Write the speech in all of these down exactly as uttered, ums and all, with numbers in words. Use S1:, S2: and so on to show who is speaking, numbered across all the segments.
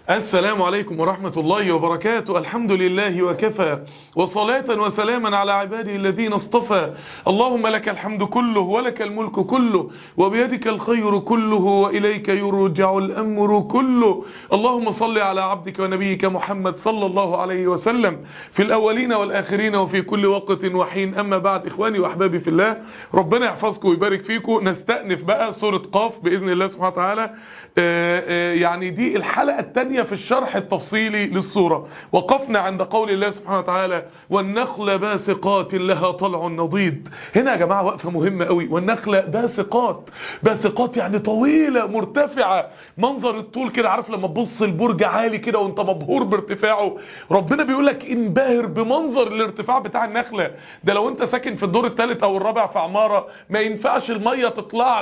S1: السلام عليكم ورحمة الله وبركاته. الحمد لله وكفى، وصلاة وسلاما على عباده الذين اصطفى. اللهم لك الحمد كله ولك الملك كله وبيدك الخير كله وإليك يرجع الأمر كله. اللهم صل على عبدك ونبيك محمد صلى الله عليه وسلم في الأولين والآخرين وفي كل وقت وحين. أما بعد، إخواني وأحبابي في الله، ربنا يحفظكم ويبارك فيكم. نستأنف بقى سورة قاف بإذن الله سبحانه وتعالى. آآ آآ يعني دي الحلقة الثانية في الشرح التفصيلي للسورة. وقفنا عند قول الله سبحانه وتعالى: والنخل باسقات لها طلع نضيد. هنا يا جماعة وقفة مهمة قوي. والنخل باسقات، باسقات يعني طويلة مرتفعة، منظر الطول كده. عارف لما تبص البرج عالي كده وانت مبهور بارتفاعه؟ ربنا بيقول لك انبهر بمنظر الارتفاع بتاع النخلة ده. لو انت ساكن في الدور الثالث او الرابع في عمارة، ما ينفعش المية تطلع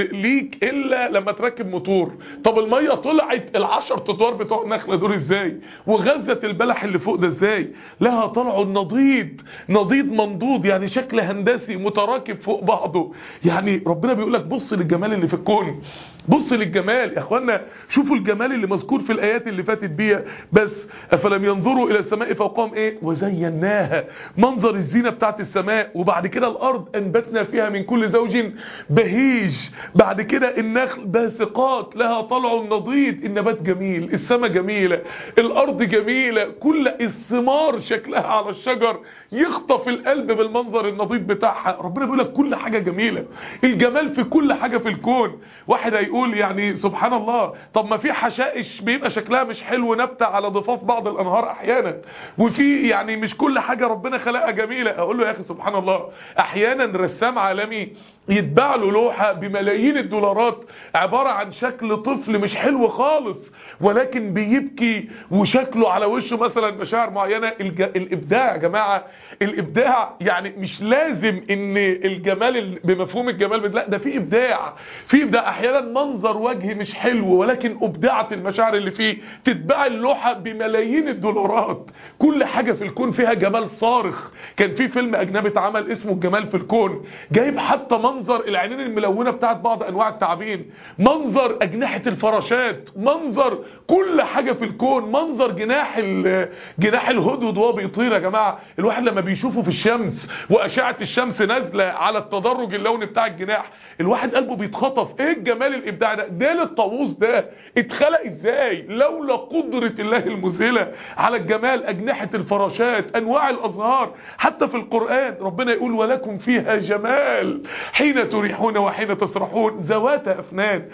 S1: ليك الا لما تركب موتور. طب المية طلعت العشر ادوار بتوع النخلة دول ازاي؟ وغزت البلح اللي فوق ده ازاي؟ لها طلع نضيد، نضيد منضود يعني شكل هندسي متراكب فوق بعضه. يعني ربنا بيقول لك بص للجمال اللي في الكون، بص للجمال يا اخوانا. شوفوا الجمال اللي مذكور في الايات اللي فاتت بيها. بس افلم ينظروا الى السماء فوقهم ايه؟ وزيناها، منظر الزينة بتاعت السماء. وبعد كده الارض انبتنا فيها من كل زوج بهيج. بعد كده النخل باسقات لها طلع نضيد، النبات جميل، السماء جميلة، الارض جميلة، كل الثمار شكلها على الشجر يخطف القلب بالمنظر النضيد بتاعها. ربنا بيقول لك كل حاجة جميلة، الجمال في كل حاجة في الكون. واحد هيقول يعني سبحان الله، طب ما في حشائش بيبقى شكلها مش حلو نبتة على ضفاف بعض الانهار احيانا، وفي يعني مش كل حاجة ربنا خلقها جميلة. اقول له يا اخي سبحان الله، احيانا رسام عالمي يتباع له لوحة بملايين الدولارات عبارة عن شكل طفل مش حلو خالص، ولكن بيبكي وشكله على وشه مثلا مشاعر معينة. الج... الابداع يا جماعة، الابداع يعني مش لازم ان الجمال بمفهوم الجمال، لا ده في ابداع، في ابداع. احيانا منظر وجه مش حلو ولكن ابدعت المشاعر اللي فيه، تتباع اللوحة بملايين الدولارات. كل حاجة في الكون فيها جمال صارخ. كان في فيلم اجنبي اتعمل اسمه الجمال في الكون، جايب حتى منظر العينين الملونة بتاعت بعض انواع التعابين، منظر اجنحة الفراشات، منظر كل حاجة في الكون، منظر جناح جناح الهدهد وهو بيطير. يا جماعة الواحد لما بيشوفه في الشمس واشعة الشمس نازلة على التدرج اللوني بتاع الجناح، الواحد قلبه بيتخطف. ايه الجمال الابداع ده؟ ديل الطاووس ده اتخلق ازاي لولا قدرة الله المذهلة على الجمال؟ اجنحة الفراشات، انواع الازهار. حتى في القرآن ربنا يقول: ولكم فيها جمال حين تريحون وحين تسرحون، ذوات افنان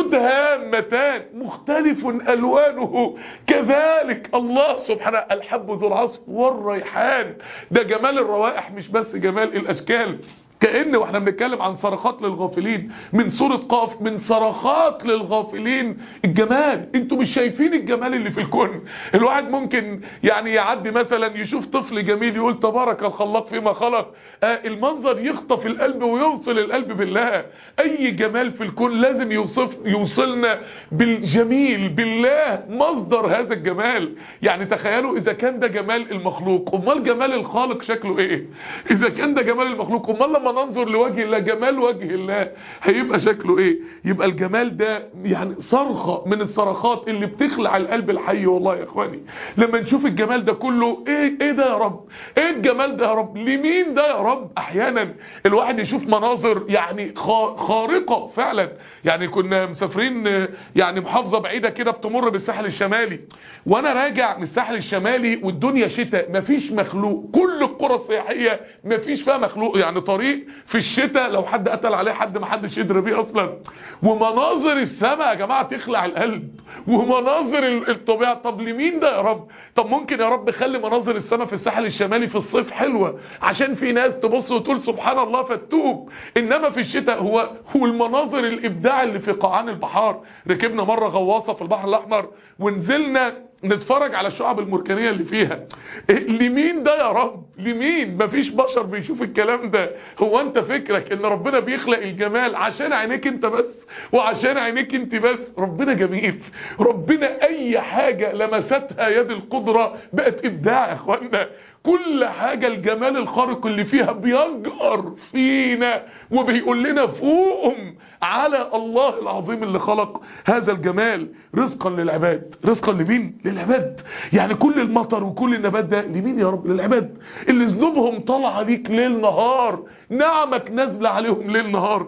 S1: مدهامتان مختلف الوانه كذلك. الله سبحانه الحب ذو العصف والريحان. ده جمال الروائح مش بس جمال الاشكال. كأن واحنا بنتكلم عن صرخات للغافلين من سورة قاف، من صرخات للغافلين الجمال. انتوا مش شايفين الجمال اللي في الكون؟ الواحد ممكن يعني يعدي مثلا يشوف طفل جميل يقول تبارك الخلاق فيما خلق. آه المنظر يخطف القلب ويوصل القلب بالله. اي جمال في الكون لازم يوصف يوصلنا بالجميل، بالله مصدر هذا الجمال. يعني تخيلوا اذا كان ده جمال المخلوق، امال جمال الخالق شكله ايه؟ اذا كان ده جمال المخلوق، امال لما ننظر لوجه الله، جمال وجه الله هيبقى شكله ايه؟ يبقى الجمال ده يعني صرخة من الصرخات اللي بتخلع القلب الحي. والله يا اخواني لما نشوف الجمال ده كله، ايه ايه ده يا رب؟ ايه الجمال ده يا رب؟ لمين ده يا رب؟ احيانا الواحد يشوف مناظر يعني خارقة فعلا. يعني كنا مسافرين يعني محافظة بعيدة كده بتمر بالساحل الشمالي، وانا راجع من الساحل الشمالي والدنيا شتاء، مفيش مخلوق. كل القرى السياحية مفيش فيها مخلوق، يعني طريق في الشتاء لو حد قتل عليه حد ما حدش يدري بيه اصلا. ومناظر السماء يا جماعه تخلع القلب، ومناظر الطبيعه. طب لمين ده يا رب؟ طب ممكن يا رب خلي مناظر السماء في الساحل الشمالي في الصيف حلوه عشان في ناس تبص وتقول سبحان الله فتوب، انما في الشتاء هو هو المناظر الابداع اللي في قاعان البحار. ركبنا مره غواصه في البحر الاحمر ونزلنا نتفرج على الشعب المركانية اللي فيها. إيه لمين ده يا رب؟ لمين؟ مفيش بشر بيشوف الكلام ده. هو انت فكرك ان ربنا بيخلق الجمال عشان عينيك انت بس وعشان عينيك انت بس؟ ربنا جميل. ربنا اي حاجة لمستها يد القدرة بقت ابداع يا اخوانا. كل حاجة الجمال الخارق اللي فيها بيجأر فينا وبيقول لنا فوقهم على الله العظيم اللي خلق هذا الجمال. رزقا للعباد. رزقا لمين؟ للعباد. يعني كل المطر وكل النبات ده لمين يا رب؟ للعباد اللي ذنوبهم طالعه بيك ليل نهار، نعمك نازله عليهم ليل نهار.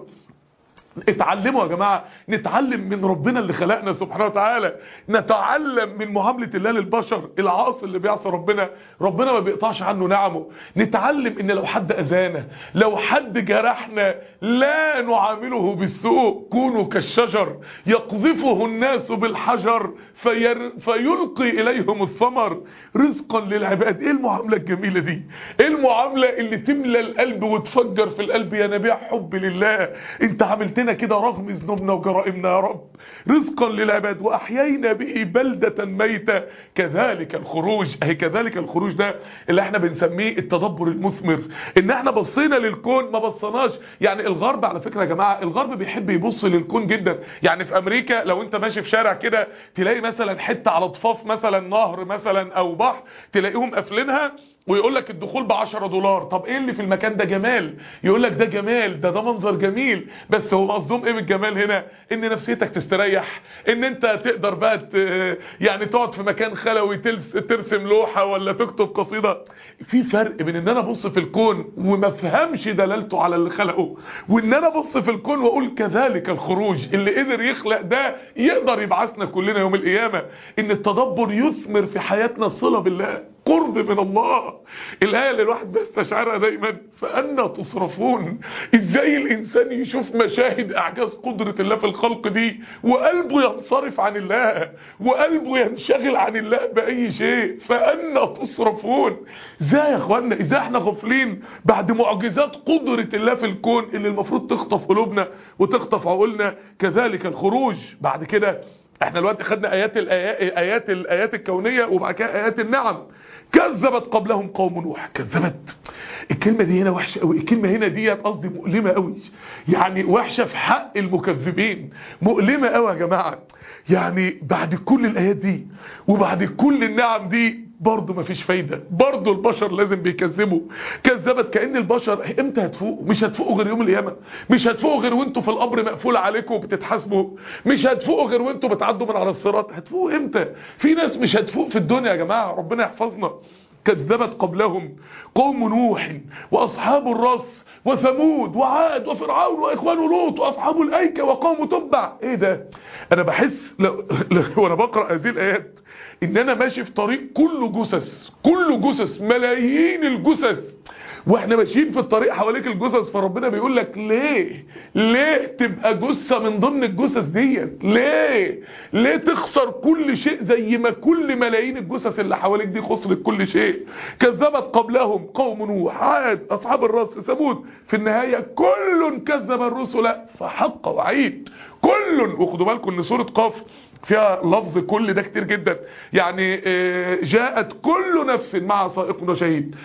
S1: اتعلموا يا جماعة، نتعلم من ربنا اللي خلقنا سبحانه وتعالى، نتعلم من معاملة الله للبشر. العاصي اللي بيعصي ربنا ربنا ما بيقطعش عنه نعمه. نتعلم ان لو حد اذانا، لو حد جرحنا، لا نعامله بالسوء. كونوا كالشجر يقذفه الناس بالحجر فير فيلقي اليهم الثمر. رزقا للعباد. ايه المعاملة الجميلة دي؟ ايه المعاملة اللي تملى القلب وتفجر في القلب يا نبيع حب لله؟ انت عملتنا كده رغم ذنوبنا وجرائمنا يا رب. رزقا للعباد. واحيينا به بلدة ميتة كذلك الخروج. اهي كذلك الخروج ده اللي احنا بنسميه التدبر المثمر، ان احنا بصينا للكون ما بصناش. يعني الغرب على فكرة يا جماعة، الغرب بيحب يبص للكون جدا. يعني في امريكا لو انت ماشي في شارع كده تلاقي مثلا حتة على ضفاف مثلا نهر مثلا او بحر، تلاقيهم قافلينها ويقول لك الدخول بعشرة دولار. طب ايه اللي في المكان ده؟ جمال. يقول لك ده جمال، ده ده منظر جميل. بس هو قصدهم ايه بالجمال هنا؟ ان نفسيتك تستريح، ان انت تقدر بقى يعني تقعد في مكان خلوي ترسم لوحة ولا تكتب قصيدة. في فرق بين ان انا ابص في الكون وما افهمش دلالته على اللي خلقه، وان انا ابص في الكون واقول كذلك الخروج. اللي قدر يخلق ده يقدر يبعثنا كلنا يوم القيامة. ان التدبر يثمر في حياتنا الصلة بالله، قرب من الله. الآية اللي الواحد بيستشعرها دايما، فأنا تصرفون. ازاي الإنسان يشوف مشاهد إعجاز قدرة الله في الخلق دي وقلبه ينصرف عن الله، وقلبه ينشغل عن الله بأي شيء؟ فأنا تصرفون. ازاي يا اخوانا؟ ازاي احنا غافلين بعد معجزات قدرة الله في الكون اللي المفروض تخطف قلوبنا وتخطف عقولنا؟ كذلك الخروج. بعد كده احنا دلوقتي خدنا ايات الايات ايات الايات الكونيه وبعد كده ايات النعم. كذبت قبلهم قوم نوح. كذبت، الكلمه دي هنا وحشه قوي. الكلمه هنا ديت قصدي مؤلمه قوي، يعني وحشه في حق المكذبين، مؤلمه قوي يا جماعه. يعني بعد كل الايات دي وبعد كل النعم دي برضه مفيش فايدة، برضه البشر لازم بيكذبوا. كذبت. كأن البشر امتى هتفوقوا؟ مش هتفوقوا غير يوم القيامة. مش هتفوقوا غير وانتوا في القبر مقفول عليكم وبتتحاسبوا. مش هتفوقوا غير وانتوا بتعدوا من على الصراط. هتفوقوا امتى؟ في ناس مش هتفوق في الدنيا يا جماعة، ربنا يحفظنا. كذبت قبلهم قوم نوح واصحاب الرس وثمود وعاد وفرعون واخوان لوط واصحاب الايكه وقوم تبع. ايه ده؟ انا بحس لو وانا بقرا هذه الايات ان انا ماشي في طريق كله جثث، كله جثث، ملايين الجثث، واحنا ماشيين في الطريق حواليك الجثث. فربنا بيقول لك ليه؟ ليه تبقى جثة من ضمن الجثث ديت؟ ليه؟ ليه تخسر كل شيء زي ما كل ملايين الجثث اللي حواليك دي خسرت كل شيء؟ كذبت قبلهم قوم نوح عاد اصحاب الرس ثمود. في النهاية كل كذب الرسل فحق وعيد. كل. وخدوا بالكم ان سورة قاف فيها لفظ كل ده كتير جدا. يعني جاءت كل نفس مع سائق وشهيد،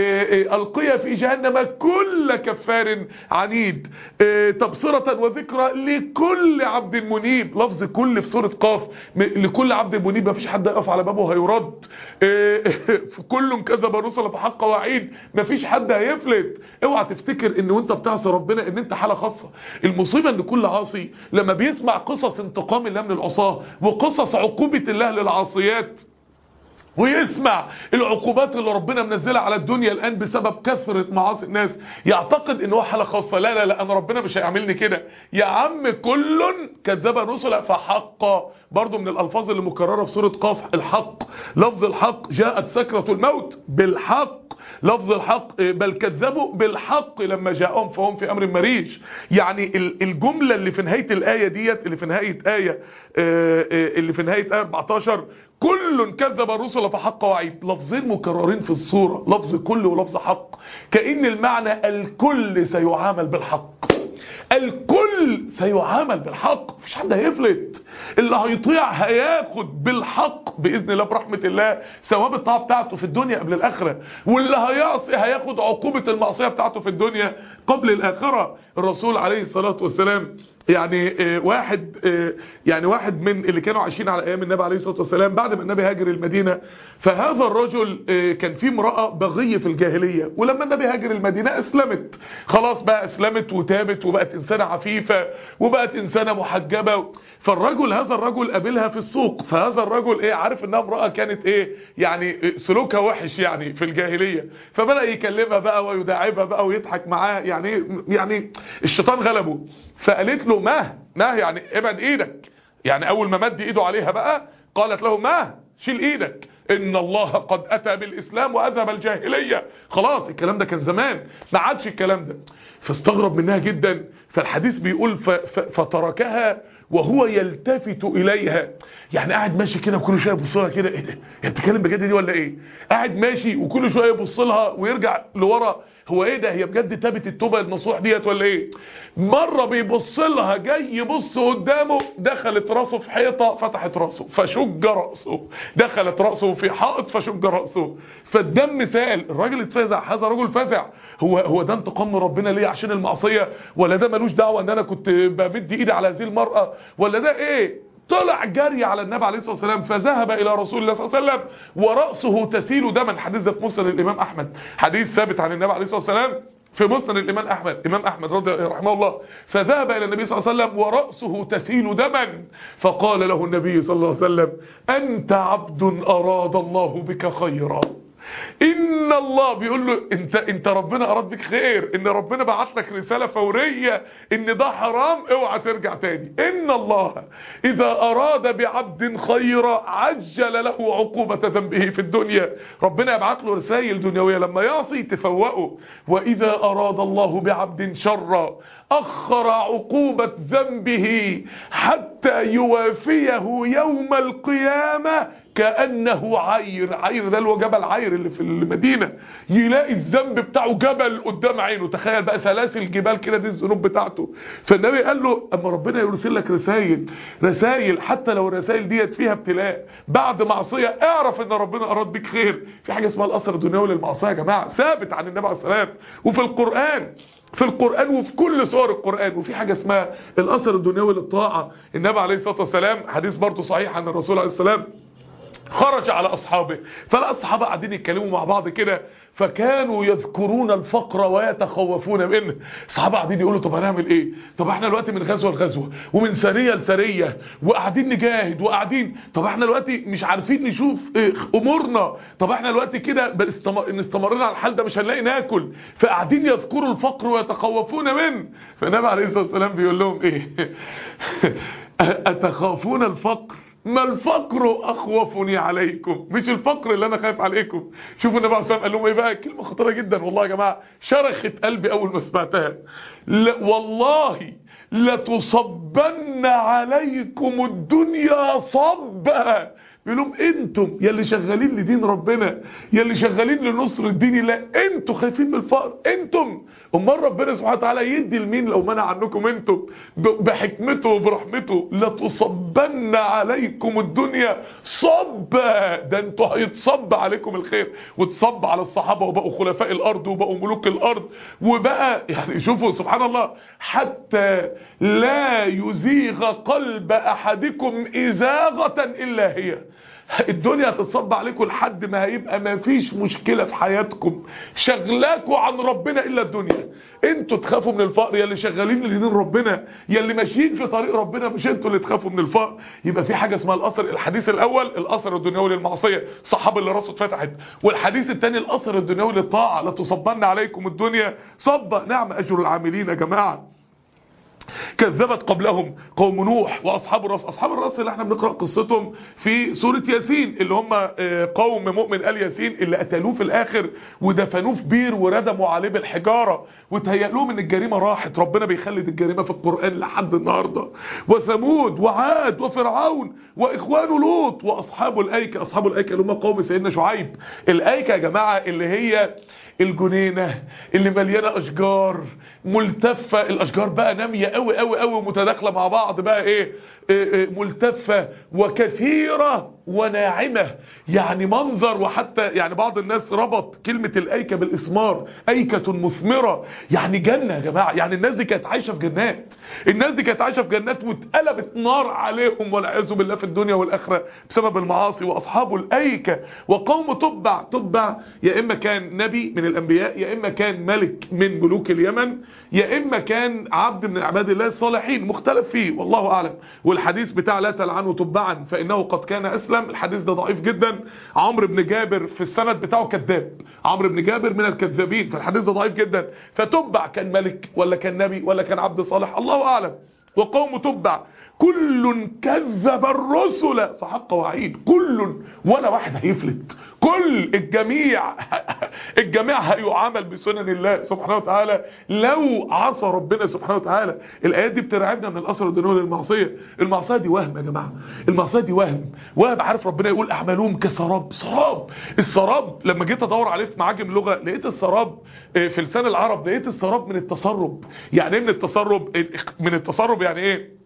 S1: ألقي في جهنم كل كفار عنيد، تبصرة وذكرى لكل عبد منيب. لفظ كل في سورة قاف، لكل عبد منيب، مفيش حد يقف على بابه هيرد. كل كذب الرسل فحق وعيد، مفيش حد هيفلت. اوعى تفتكر ان وانت بتعصي ربنا ان انت حالة خاصة. المصيبة ان كل عاصي لما بيسمع قصص انتقام الله من العصاة وقصص عقوبة الله للعاصيات، ويسمع العقوبات اللي ربنا منزلها على الدنيا الآن بسبب كثرة معاصي الناس، يعتقد ان هو حالة خاصة. لا لا لا، انا ربنا مش هيعملني كده يا عم. كل كذب الرسل فحق. برضو من الالفاظ اللي مكررة في سورة قاف الحق. لفظ الحق، جاءت سكرة الموت بالحق. لفظ الحق، بل كذبوا بالحق لما جاءهم فهم في امر مريج. يعني الجملة اللي في نهاية الآية ديت، اللي في نهاية آية اللي في نهاية آية أربعتاشر، كل كذب الرسل فحق وعيد، لفظين مكررين في الصورة، لفظ كل ولفظ حق. كأن المعنى الكل سيعامل بالحق، الكل سيعامل بالحق، مفيش حد هيفلت. اللي هيطيع هياخد بالحق بإذن الله برحمة الله ثواب الطاعة بتاعته في الدنيا قبل الآخرة، واللي هيعصي هياخد عقوبة المعصية بتاعته في الدنيا قبل الآخرة. الرسول عليه الصلاة والسلام يعني واحد يعني واحد من اللي كانوا عايشين على ايام النبي عليه الصلاه والسلام بعد ما النبي هاجر المدينه، فهذا الرجل كان فيه امراه بغيه في الجاهليه، ولما النبي هاجر المدينه اسلمت، خلاص بقى اسلمت وتابت وبقت انسانه عفيفه وبقت انسانه محجبه. فالرجل هذا الرجل قابلها في السوق، فهذا الرجل ايه عارف انها امراه كانت ايه يعني سلوكها وحش يعني في الجاهليه، فبدا يكلمها بقى ويداعبها بقى ويضحك معاها، يعني يعني الشيطان غلبه. فقالت له ما ما يعني ابعد ايدك، يعني اول ما مد ايده عليها بقى قالت له ما شيل ايدك، ان الله قد اتى بالاسلام واذهب الجاهليه. خلاص الكلام ده كان زمان، ما عادش الكلام ده. فاستغرب منها جدا. فالحديث بيقول ف ف فتركها وهو يلتفت اليها، يعني قاعد ماشي كده وكل شويه يبص لها كده، ايه ده هي بتتكلم بجد دي ولا ايه؟ قاعد ماشي وكل شويه يبص لها ويرجع لورا، هو ايه ده هي بجد تابت التوبه النصوح ديت ولا ايه؟ مره بيبص لها جاي يبص قدامه، دخلت راسه في حيطه فتحت راسه فشج راسه، دخلت راسه في حائط فشج راسه، فالدم سال. الراجل اتفزع، هذا رجل فزع. هو هو ده انتقام من ربنا ليه عشان المعصيه؟ ولا ده ملوش دعوه ان انا كنت بمد ايدي على هذه المراه؟ ولا ده ايه؟ طلع جري على النبي عليه الصلاه والسلام، فذهب الى رسول الله صلى الله عليه وسلم وراسه تسيل دما. حديث ده في مسند الامام احمد، حديث ثابت عن النبي عليه الصلاه والسلام في مسند الامام احمد، امام احمد رضي رحمه الله. فذهب الى النبي صلى الله عليه وسلم وراسه تسيل دما، فقال له النبي صلى الله عليه وسلم: انت عبد اراد الله بك خيرا. ان الله بيقول له انت انت ربنا اراد بك خير، ان ربنا بعت لك رساله فوريه ان ده حرام اوعى ترجع تاني. ان الله اذا اراد بعبد خيرا عجل له عقوبه ذنبه في الدنيا، ربنا يبعت له رسائل دنيويه لما يعصي تفوقه. واذا اراد الله بعبد شرا اخر عقوبه ذنبه حتى يوافيه يوم القيامه كأنه عير. عير ده اللي هو جبل عير اللي في المدينة، يلاقي الذنب بتاعه جبل قدام عينه. تخيل بقى سلاسل جبال كده دي الذنوب بتاعته. فالنبي قال له اما ربنا يرسل لك رسائل رسائل حتى لو الرسائل ديت فيها ابتلاء بعد معصية، اعرف ان ربنا اراد بك خير. في حاجة اسمها الاثر الدنيوي للمعصية يا جماعة، ثابت عن النبي عليه الصلاة والسلام وفي القرآن، في القرآن وفي كل سور القرآن. وفي حاجة اسمها الاثر الدنيوي للطاعة. النبي عليه الصلاة والسلام حديث برضه صحيح عن الرسول عليه السلام، خرج على أصحابه فلقى الصحابة قاعدين يتكلموا مع بعض كده، فكانوا يذكرون الفقر ويتخوفون منه. الصحابة قاعدين يقولوا طب هنعمل ايه؟ طب احنا دلوقتي من غزوة لغزوة ومن سرية لسرية وقاعدين نجاهد وقاعدين، طب احنا دلوقتي مش عارفين نشوف إيه امورنا، طب احنا دلوقتي كده ان استمرنا على الحال ده مش هنلاقي ناكل. فقاعدين يذكروا الفقر ويتخوفون منه. فالنبي عليه الصلاة والسلام بيقول لهم ايه؟ أتخافون الفقر؟ ما الفقر اخوفني عليكم، مش الفقر اللي انا خايف عليكم. شوفوا النبي عليه الصلاه والسلام قال لهم ايه بقى، كلمه خطيره جدا والله يا جماعه، شرخت قلبي اول ما سمعتها. والله لتصبن عليكم الدنيا صبا. بيقول لهم انتم يا اللي شغالين لدين ربنا، يا اللي شغالين لنصر الدين الله، انتم خايفين من الفقر؟ انتم امال ربنا سبحانه وتعالى يدي لمين لو منع عنكم انتم بحكمته وبرحمته؟ لتصبن عليكم الدنيا صبا. ده انتوا هيتصب عليكم الخير، وتصب على الصحابه وبقوا خلفاء الارض وبقوا ملوك الارض، وبقى يعني شوفوا سبحان الله، حتى لا يزيغ قلب احدكم ازاغه الا هي. الدنيا هتتصب عليكم لحد ما هيبقى ما فيش مشكلة في حياتكم شغلاكوا عن ربنا إلا الدنيا. انتوا تخافوا من الفقر يا اللي شغالين لدين ربنا، يا اللي ماشيين في طريق ربنا، مش انتوا اللي تخافوا من الفقر. يبقى في حاجة اسمها الأثر. الحديث الأول الأثر الدنيوي للمعصية، صحاب اللي راسه اتفتحت. والحديث الثاني الأثر الدنيوي للطاعة، لتصبن عليكم الدنيا صبا. نعم أجر العاملين يا جماعة. كذبت قبلهم قوم نوح واصحاب الرس. اصحاب الرس اللي احنا بنقرا قصتهم في سوره ياسين، اللي هم قوم مؤمن ال ياسين اللي قتلوه في الاخر ودفنوه في بير وردموا عليه بالحجاره، وتهيأ لهم ان الجريمه راحت. ربنا بيخلد الجريمه في القران لحد النهارده. وثمود وعاد وفرعون واخوان لوط واصحاب الايكه. اصحاب الايكه اللي هم قوم سيدنا شعيب. الايكه يا جماعه اللي هي الجنينة اللي مليانة اشجار ملتفة، الاشجار بقى نامية قوي قوي قوي ومتداخلة مع بعض بقى ايه, إيه, إيه ملتفة وكثيرة وناعمة، يعني منظر. وحتى يعني بعض الناس ربط كلمة الايكة بالاسمار، ايكة مثمرة، يعني جنة يا جماعة. يعني الناس دي كانت عايشة في جنات، الناس دي كانت عايشة في جنات واتقلبت نار عليهم والعياذ بالله في الدنيا والاخرة بسبب المعاصي. واصحاب الايكة وقوم تبع، تبع يا اما كان نبي من الانبياء، يا اما كان ملك من ملوك اليمن، يا اما كان عبد من عباد الله الصالحين، مختلف فيه والله اعلم. والحديث بتاع لا تلعنوا تبعا فانه قد كان اسلم، الحديث ده ضعيف جدا. عمرو بن جابر في السند بتاعه كذاب، عمرو بن جابر من الكذابين، فالحديث ده ضعيف جدا. فتبع كان ملك ولا كان نبي ولا كان عبد صالح، الله اعلم. وقوم تبع كل كذب الرسل فحق وعيد، كل ولا واحد هيفلت، كل الجميع الجميع هيعامل بسنن الله سبحانه وتعالى لو عصى ربنا سبحانه وتعالى. الايات دي بترعبنا من الاثر الدنيوي للمعصيه. المعصيه دي وهم يا جماعه، المعصيه دي وهم وهم. عارف ربنا يقول اعمالهم كسراب، سراب. السراب لما جيت ادور عليه في معاجم اللغه لقيت السراب في لسان العرب، لقيت السراب من التسرب. يعني ايه من التسرب؟ من التسرب يعني ايه؟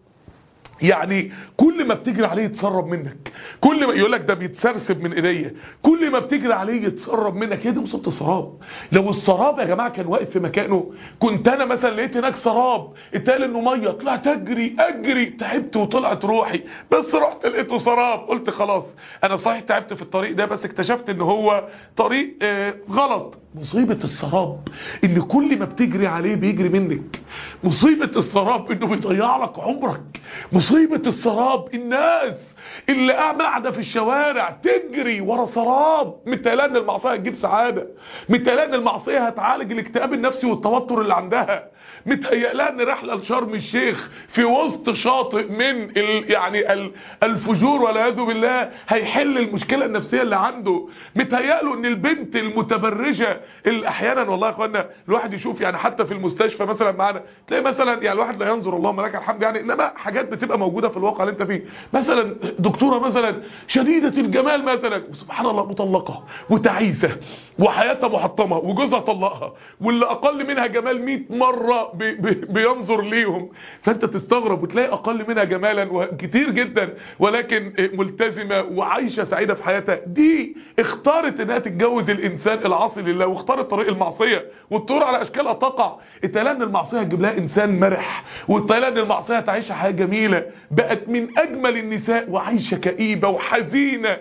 S1: يعني كل ما بتجري عليه يتسرب منك، كل ما يقول لك ده بيتسرسب من ايديا، كل ما بتجري عليه يتسرب منك. هي دي مصيبه السراب. لو السراب يا جماعه كان واقف في مكانه، كنت انا مثلا لقيت هناك سراب اتقال انه ميه، طلعت اجري اجري تعبت وطلعت روحي، بس رحت لقيته سراب، قلت خلاص انا صحيح تعبت في الطريق ده بس اكتشفت ان هو طريق آه غلط. مصيبه السراب ان كل ما بتجري عليه بيجري منك، مصيبه السراب انه بيضيع لك عمرك، مصيبة السراب الناس اللي قاعدة في الشوارع تجري ورا سراب، متهيألها ان المعصية هتجيب سعادة، متهيألها ان المعصية هتعالج الاكتئاب النفسي والتوتر اللي عندها، متهيألها ان رحلة لشرم الشيخ في وسط شاطئ من ال يعني ال الفجور والعياذ بالله هيحل المشكلة النفسية اللي عنده، متهيأله ان البنت المتبرجة اللي احيانا والله يا اخوانا الواحد يشوف يعني حتى في المستشفى مثلا معانا تلاقي مثلا يعني الواحد لا ينظر اللهم لك الحمد يعني، انما حاجات بتبقى موجودة في الواقع اللي انت فيه، مثلا دكتورة مثلا شديدة الجمال مثلا سبحان الله مطلقة وتعيسة وحياتها محطمة وجوزها طلقها واللي اقل منها جمال مئة مرة بي بي بينظر ليهم، فانت تستغرب وتلاقي اقل منها جمالا كتير جدا ولكن ملتزمة وعايشة سعيدة في حياتها. دي اختارت انها تتجوز الانسان العاصي لله واختارت طريق المعصية والطور على اشكالها تقع. اتقال ان المعصية تجيب لها انسان مرح، واتقال ان المعصية تعيش حياة جميلة، بقت من اجمل النساء وعايشة كئيبة وحزينة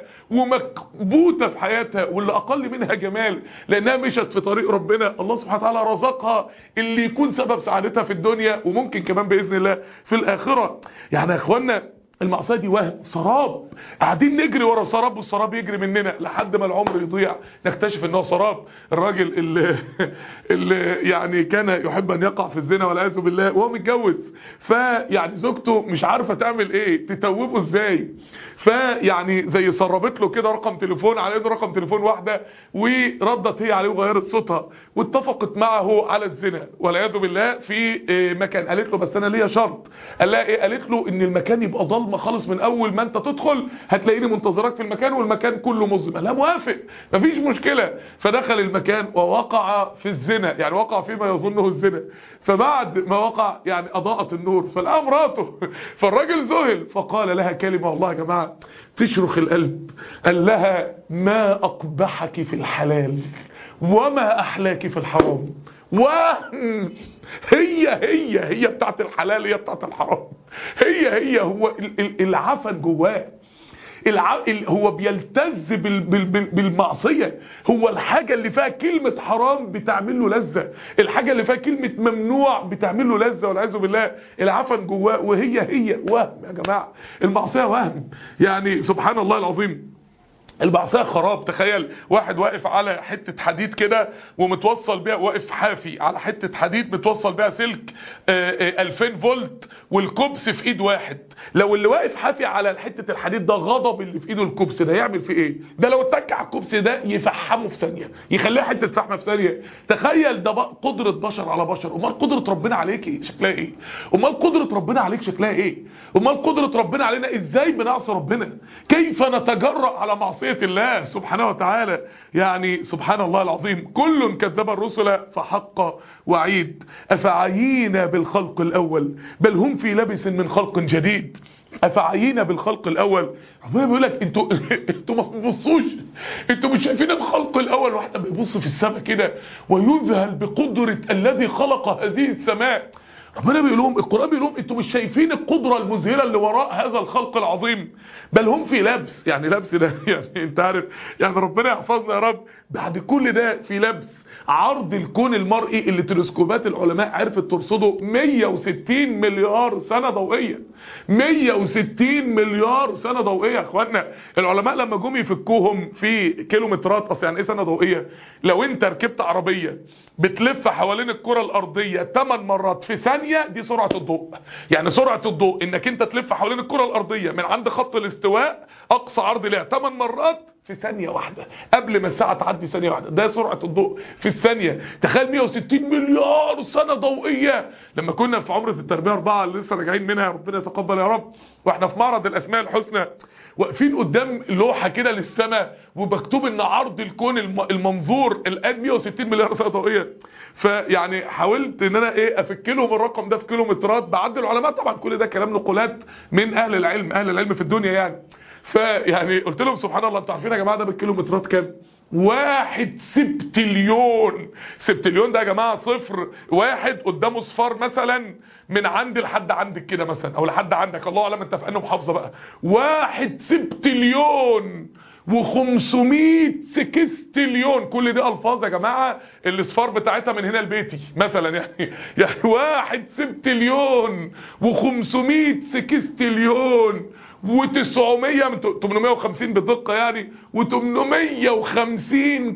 S1: ومكبوتة في حياتها، واللي اقل منها جمال لانها مشت في طريق ربنا الله سبحانه وتعالى رزقها اللي يكون سبب سعادتها في الدنيا وممكن كمان باذن الله في الاخره. يعني يا اخوانا المعصيه دي وهم سراب، قاعدين نجري ورا سراب والسراب يجري مننا لحد ما العمر يضيع نكتشف ان هو سراب. الراجل اللي, اللي يعني كان يحب ان يقع في الزنا والعياذ بالله وهو متجوز، فيعني زوجته مش عارفه تعمل ايه تتوبه ازاي، فيعني زي سربت له كده رقم تليفون على انه رقم تليفون واحده، وردت هي عليه وغيرت صوتها واتفقت معه على الزنا والعياذ بالله في مكان. قالت له بس انا ليا شرط. قال لها ايه؟ قالت له ان المكان يبقى ضلمه خالص من اول ما انت تدخل هتلاقيني منتظرك في المكان والمكان كله مظلم. قال لها موافق مفيش مشكله. فدخل المكان ووقع في الزنا، يعني وقع فيما يظنه الزنا، فبعد ما وقع يعني اضاءت النور فلقى مراته، فالراجل ذهل فقال لها كلمه والله يا جماعه تشرخ القلب، قال لها ما اقبحك في الحلال وما احلاك في الحرام. وهي هي هي بتاعت الحلال هي بتاعت الحرام، هي هي هو العفن جواه، الع... هو بيلتز بال... بال... بالمعصية، هو الحاجة اللي فيها كلمة حرام بتعمل له لذة، الحاجة اللي فيها كلمة ممنوع بتعمل له لذة والعياذ بالله، العفن جواه. وهي هي وهم يا جماعة، المعصية وهم، يعني سبحان الله العظيم المعصيه خراب. تخيل واحد واقف على حته حديد كده ومتوصل بيها، واقف حافي على حته حديد متوصل بيها سلك ألفين فولت والكبس في ايد واحد، لو اللي واقف حافي على حته الحديد ده غضب اللي في ايده الكبس ده يعمل في ايه؟ ده لو اتك على الكبس ده يفحمه في ثانيه، يخليها حته فحمه في ثانيه. تخيل ده بقى قدره بشر على بشر. امال قدره ربنا عليك ايه شكلها ايه؟ امال قدره ربنا عليك شكلها ايه؟ امال قدره ربنا علينا ازاي بنعصي ربنا؟ كيف نتجرأ على معصيه الله سبحانه وتعالى؟ يعني سبحان الله العظيم. كل كذب الرسل فحق وعيد افعينا بالخلق الاول بل هم في لبس من خلق جديد. افعينا بالخلق الاول. ربنا بيقول لك انتوا انتوا ما بتبصوش، انتوا مش شايفين الخلق الاول؟ واحد بيبص في السماء كده ويذهل بقدره الذي خلق هذه السماء. ربنا بيقول لهم، القرآن بيقول لهم انتوا مش شايفين القدرة المذهلة اللي وراء هذا الخلق العظيم؟ بل هم في لبس. يعني لبس ده يعني انت عارف، يعني ربنا يحفظنا يا رب. بعد كل ده في لبس. عرض الكون المرئي اللي تلسكوبات العلماء عرفت ترصده مية وستين مليار سنة ضوئية. مية وستين مليار سنة ضوئية يا اخوانا. العلماء لما جم يفكوهم في كيلومترات، اصل يعني ايه سنة ضوئية؟ لو انت ركبت عربية بتلف حوالين الكرة الارضية ثماني مرات في ثانية، دي سرعة الضوء. يعني سرعة الضوء انك انت تلف حوالين الكرة الارضية من عند خط الاستواء اقصى عرض لها ثماني مرات في ثانية واحدة، قبل ما الساعة تعدي ثانية واحدة. ده سرعة الضوء في الثانية. تخيل مية وستين مليار سنة ضوئية. لما كنا في عمرة التربية أربعة اللي لسه راجعين منها، ربنا يتقبل يا رب، واحنا في معرض الأسماء الحسنى واقفين قدام لوحة كده للسماء ومكتوب ان عرض الكون المنظور الآن مية وستين مليار سنة ضوئية. فيعني حاولت ان انا ايه افك لهم الرقم ده في كيلومترات بعد العلماء. طبعا كل ده كلام نقولات من اهل العلم، اهل العلم في الدنيا يعني. فيعني قلت لهم سبحان الله، انتوا عارفين يا جماعه ده بالكيلومترات كام؟ واحد سبتليون. سبتليون ده يا جماعه صفر واحد قدامه صفار مثلا من عند لحد عندك كده مثلا، او لحد عندك، الله اعلم انت في انه محافظه بقى. واحد سبتليون وخمسمائة سكستليون. كل دي الفاظ يا جماعه الاصفار بتاعتها من هنا لبيتي مثلا يعني. يعني واحد سبتليون وخمسمائة سكستليون وتسعمية من تمنمية وخمسين بالدقة يعني، وتمنمية وخمسين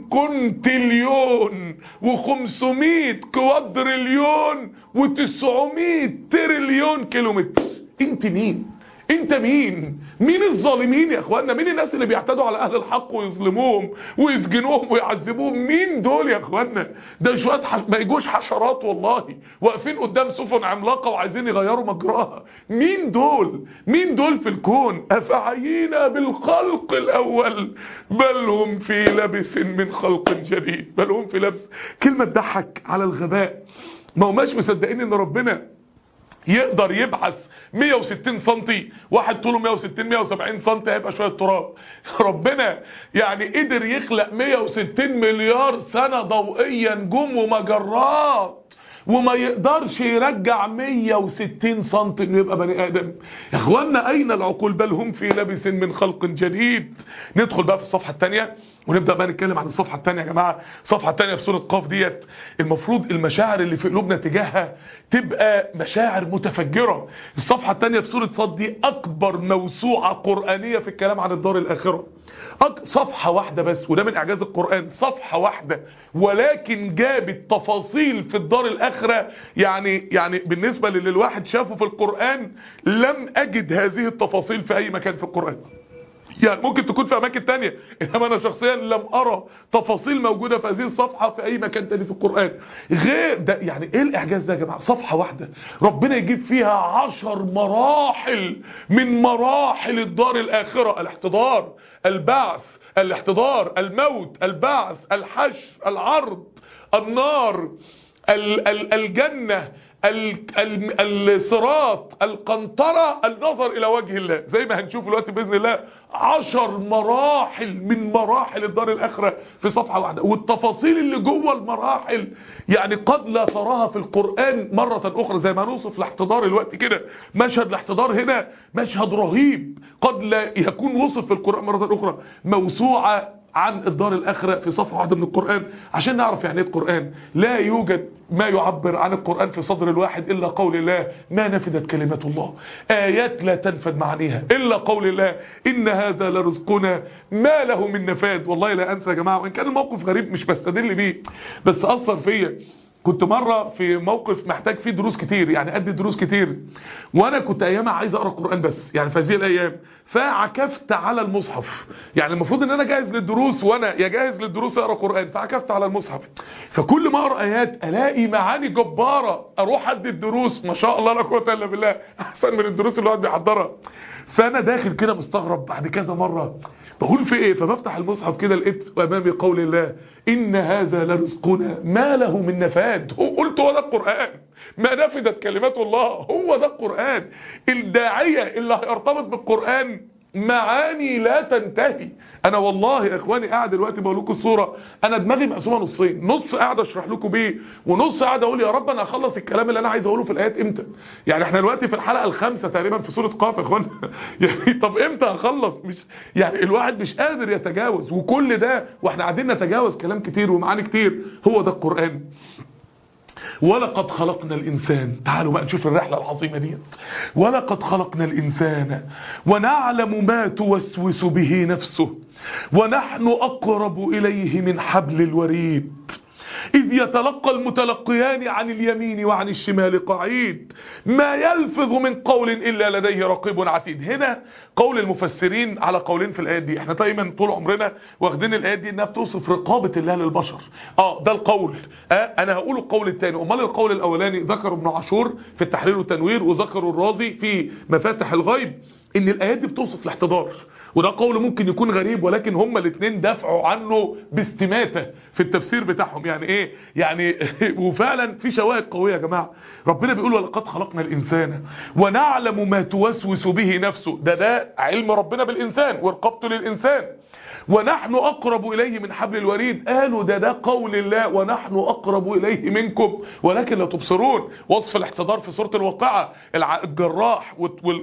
S1: كونتليون وخمسمائة كوادريليون وتسعمائة تريليون كيلومتر. انت مين؟ انت مين؟ مين الظالمين يا اخوانا؟ مين الناس اللي بيعتدوا على اهل الحق ويظلموهم ويسجنوهم ويعذبوهم؟ مين دول يا اخوانا؟ ده شويه حش... ما يجوش حشرات والله واقفين قدام سفن عملاقه وعايزين يغيروا مجراها. مين دول؟ مين دول في الكون؟ افعينا بالخلق الاول بل هم في لبس من خلق جديد. بل هم في لبس. كلمه تضحك على الغباء. ما هماش مصدقين ان ربنا يقدر يبعث مية وستين سنتي، واحد طوله مية وستين مية وسبعين سنتي هيبقى شويه تراب. ربنا يعني قدر يخلق مية وستين مليار سنه ضوئيه نجوم ومجرات، وما يقدرش يرجع مية وستين سنتي انه يبقى بني ادم. يا اخوانا اين العقول؟ بل هم في لبس من خلق جديد. ندخل بقى في الصفحه الثانيه ونبدأ بقى نتكلم عن الصفحة الثانية يا جماعة. الصفحة الثانية في سورة قاف ديت المفروض المشاعر اللي في قلوبنا تجاهها تبقى مشاعر متفجرة. الصفحة الثانية في سورة صاد دي أكبر موسوعة قرآنية في الكلام عن الدار الآخرة. صفحة واحدة بس، وده من إعجاز القرآن، صفحة واحدة ولكن جابت تفاصيل في الدار الآخرة. يعني يعني بالنسبة للي الواحد شافه في القرآن لم أجد هذه التفاصيل في أي مكان في القرآن. يعني ممكن تكون في اماكن تانية، انما انا شخصيا لم ارى تفاصيل موجودة في هذه الصفحة في اي مكان تاني في القرآن غير ده. يعني ايه الاعجاز ده يا جماعة؟ صفحة واحدة ربنا يجيب فيها عشر مراحل من مراحل الدار الاخرة: الاحتضار، البعث، الاحتضار، الموت، البعث، الحشر، العرض، النار، الجنة، الصراط، القنطرة، النظر الى وجه الله، زي ما هنشوف دلوقتي باذن الله. عشر مراحل من مراحل الدار الاخره في صفحه واحده، والتفاصيل اللي جوه المراحل يعني قد لا تراها في القران مره اخرى. زي ما نوصف الاحتضار الوقت كده، مشهد الاحتضار هنا مشهد رهيب قد لا يكون وصف في القران مره اخرى. موسوعه عن الدار الآخرة في صفحة واحدة من القرآن عشان نعرف يعني ايه القرآن. لا يوجد ما يعبر عن القرآن في صدر الواحد إلا قول الله: ما نفدت كلمات الله. آيات لا تنفد معانيها إلا قول الله: إن هذا لرزقنا ما له من نفاد. والله لا أنسى يا جماعة، وإن كان الموقف غريب مش بستدل بيه بس أثر فيا. كنت مرة في موقف محتاج فيه دروس كتير، يعني ادي دروس كتير، وانا كنت ايامها عايز اقرا قرآن بس، يعني في هذه الايام، فعكفت على المصحف. يعني المفروض ان انا جاهز للدروس، وانا يا جاهز للدروس اقرا قرآن، فعكفت على المصحف. فكل ما اقرا ايات الاقي معاني جبارة، اروح ادي الدروس ما شاء الله لا قوه الا بالله احسن من الدروس اللي الواحد بيحضرها. فانا داخل كده مستغرب بعد كذا مرة، بقول في ايه؟ فبفتح المصحف كده لقيت امامي قول الله ان هذا لرزقنا ما له من نفاد. قلت هو ده القرآن؟ ما نفدت كلمات الله، هو ده القرآن. الداعية اللي هيرتبط بالقرآن معاني لا تنتهي. انا والله يا اخواني قاعد دلوقتي بقول لكم الصوره، انا دماغي مقسومه نصين، نص قاعد اشرح لكم بيه، ونص قاعد اقول يا رب انا اخلص الكلام اللي انا عايز اقوله في الايات امتى. يعني احنا دلوقتي في الحلقه الخامسه تقريبا في سوره قاف يا اخوانا يعني طب امتى هخلص؟ مش يعني الواحد مش قادر يتجاوز، وكل ده واحنا قاعدين نتجاوز كلام كتير ومعاني كتير. هو ده القرآن. ولقد خلقنا الإنسان، تعالوا بقى نشوف الرحلة العظيمة دي. ولقد خلقنا الإنسان ونعلم ما توسوس به نفسه ونحن أقرب إليه من حبل الوريد إذ يتلقى المتلقيان عن اليمين وعن الشمال قعيد ما يلفظ من قول إلا لديه رقيب عتيد. هنا قول المفسرين على قولين في الآيات دي. احنا دايما طول عمرنا واخدين الآيات دي انها بتوصف رقابة الله للبشر. اه ده القول. اه انا هقول القول الثاني. امال القول الاولاني ذكر ابن عاشور في التحرير والتنوير وذكر الرازي في مفاتح الغيب ان الآيات دي بتوصف الاحتضار، وده قول ممكن يكون غريب، ولكن هما الاثنين دافعوا عنه باستماتة في التفسير بتاعهم. يعني ايه يعني وفعلا في شواهد قوية يا جماعة. ربنا بيقول ولقد خلقنا الانسان ونعلم ما توسوس به نفسه، ده ده علم ربنا بالانسان ورقابته للانسان. ونحن أقرب إليه من حبل الوريد، قالوا ده ده قول الله ونحن أقرب إليه منكم ولكن لا تبصرون. وصف الاحتضار في سورة الواقعة، الجراح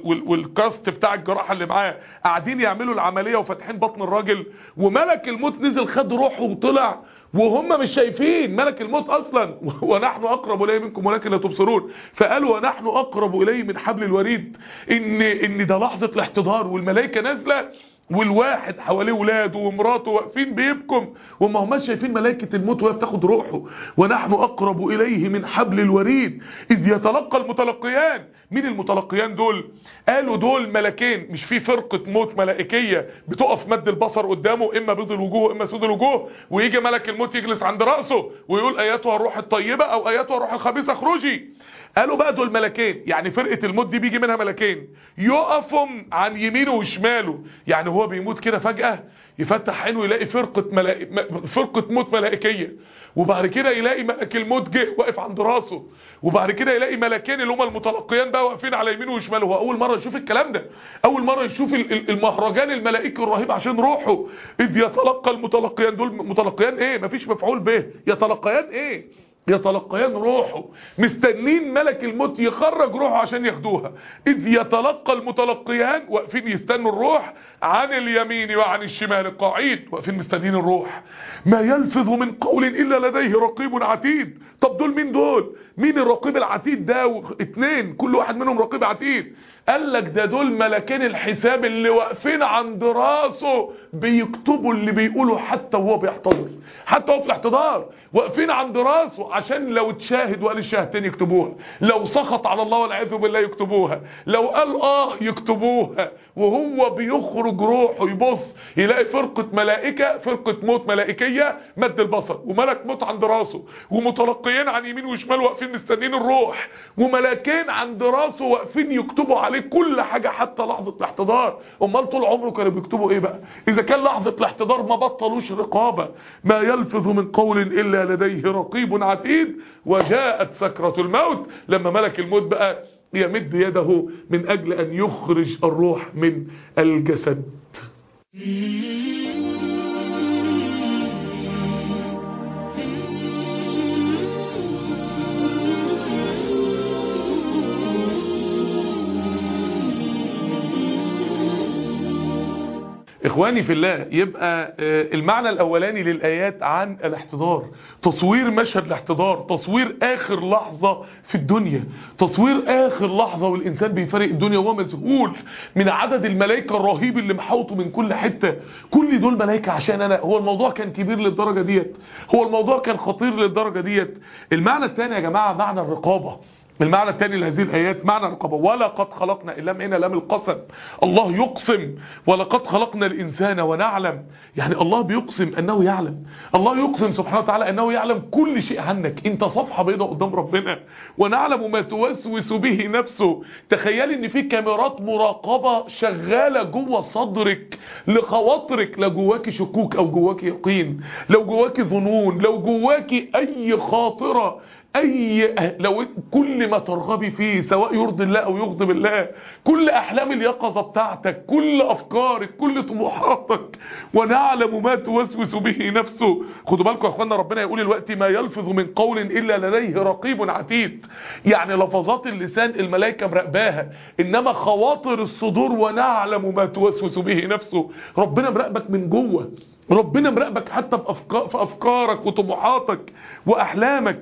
S1: والكاست بتاع الجراحة اللي معاه قاعدين يعملوا العملية وفاتحين بطن الراجل، وملك الموت نزل خد روحه وطلع وهم مش شايفين ملك الموت اصلا. ونحن اقرب اليه منكم ولكن لا تبصرون. فقالوا ونحن اقرب اليه من حبل الوريد، ان ان ده لحظة الاحتضار والملائكة نازلة والواحد حواليه ولاده ومراته واقفين بيبكم وما هماش شايفين ملائكة الموت وهي بتاخد روحه. ونحن اقرب اليه من حبل الوريد اذ يتلقى المتلقيان. مين المتلقيان دول؟ قالوا دول ملكين، مش في فرقة موت ملائكية بتقف مد البصر قدامه اما بيض الوجوه واما سود الوجوه، ويجي ملك الموت يجلس عند رأسه ويقول اياتها الروح الطيبة او اياتها الروح الخبيثة اخرجي. قالوا بقى دول ملكين، يعني فرقة الموت دي بيجي منها ملكين يقفهم عن يمينه وشماله. يعني هو بيموت كده فجأة يفتح عينه يلاقي فرقة ملائك فرقة موت ملائكية، وبعد كده يلاقي ملك الموت جه واقف عند راسه، وبعد كده يلاقي ملكين اللي هما المتلقيان بقى واقفين على يمينه وشماله. هو اول مرة يشوف الكلام ده، اول مرة يشوف المهرجان الملائكي الرهيب عشان روحه. اذ يتلقى المتلقيان، دول متلقيان ايه؟ مفيش مفعول به. يتلقيان ايه؟ يتلقيان روحه، مستنين ملك الموت يخرج روحه عشان ياخدوها. اذ يتلقى المتلقيان، واقفين يستنوا الروح عن اليمين وعن الشمال قعيد، واقفين مستنين الروح. ما يلفظ من قول الا لديه رقيب عتيد. طب دول مين دول؟ مين الرقيب العتيد ده؟ اتنين كل واحد منهم رقيب عتيد. قال لك ده دول ملكين الحساب اللي واقفين عند راسه بيكتبوا اللي بيقوله حتى وهو بيحتضر، حتى هو في الاحتضار واقفين عند راسه عشان لو تشاهد وقال الشهادتين يكتبوها، لو سخط على الله والعياذ بالله يكتبوها، لو قال اه يكتبوها. وهو بيخرج روحه يبص يلاقي فرقة ملائكة، فرقة موت ملائكية مد البصر، وملك موت عند راسه، ومتلقيين عن يمين وشمال واقفين مستنين الروح، وملكين عند راسه واقفين يكتبوا عليه كل حاجة حتى لحظة الاحتضار. امال طول عمره كانوا بيكتبوا ايه بقى؟ اذا كان لحظة الاحتضار ما بطلوش رقابة. ما يلفظ من قول الا لديه رقيب عتيد. وجاءت سكرة الموت، لما ملك الموت بقى يمد يده من اجل ان يخرج الروح من الجسد. اخواني في الله، يبقى المعنى الاولاني للايات عن الاحتضار، تصوير مشهد الاحتضار، تصوير اخر لحظة في الدنيا، تصوير اخر لحظة والانسان بيفارق الدنيا وهو مذهول من عدد الملائكة الرهيب اللي محاوطه من كل حتة. كل دول ملائكة عشان انا. هو الموضوع كان كبير للدرجة ديت؟ هو الموضوع كان خطير للدرجة ديت؟ المعنى الثاني يا جماعة معنى الرقابة. المعنى الثاني لهذه الآيات معنى الرقابة. ولقد خلقنا، اللام هنا لام القسم، الله يقسم ولقد خلقنا الإنسان ونعلم، يعني الله بيقسم أنه يعلم، الله يقسم سبحانه وتعالى أنه يعلم كل شيء عنك، انت صفحة بيضاء قدام ربنا. ونعلم ما توسوس به نفسه. تخيل ان في كاميرات مراقبة شغالة جوه صدرك لخواطرك، لو جواكي شكوك او جواكي يقين، لو جواكي ظنون، لو جواكي اي خاطرة، اي لو كل ما ترغبي فيه سواء يرضي الله او يغضب الله، كل احلام اليقظة بتاعتك، كل افكارك، كل طموحاتك. ونعلم ما توسوس به نفسه. خدوا بالكم يا اخوانا، ربنا يقول الوقت ما يلفظ من قول الا لديه رقيب عتيد. يعني لفظات اللسان الملائكة مراقباها، انما خواطر الصدور ونعلم ما توسوس به نفسه، ربنا مراقبك من جوه، ربنا مراقبك حتى بأفكار في افكارك وطموحاتك واحلامك.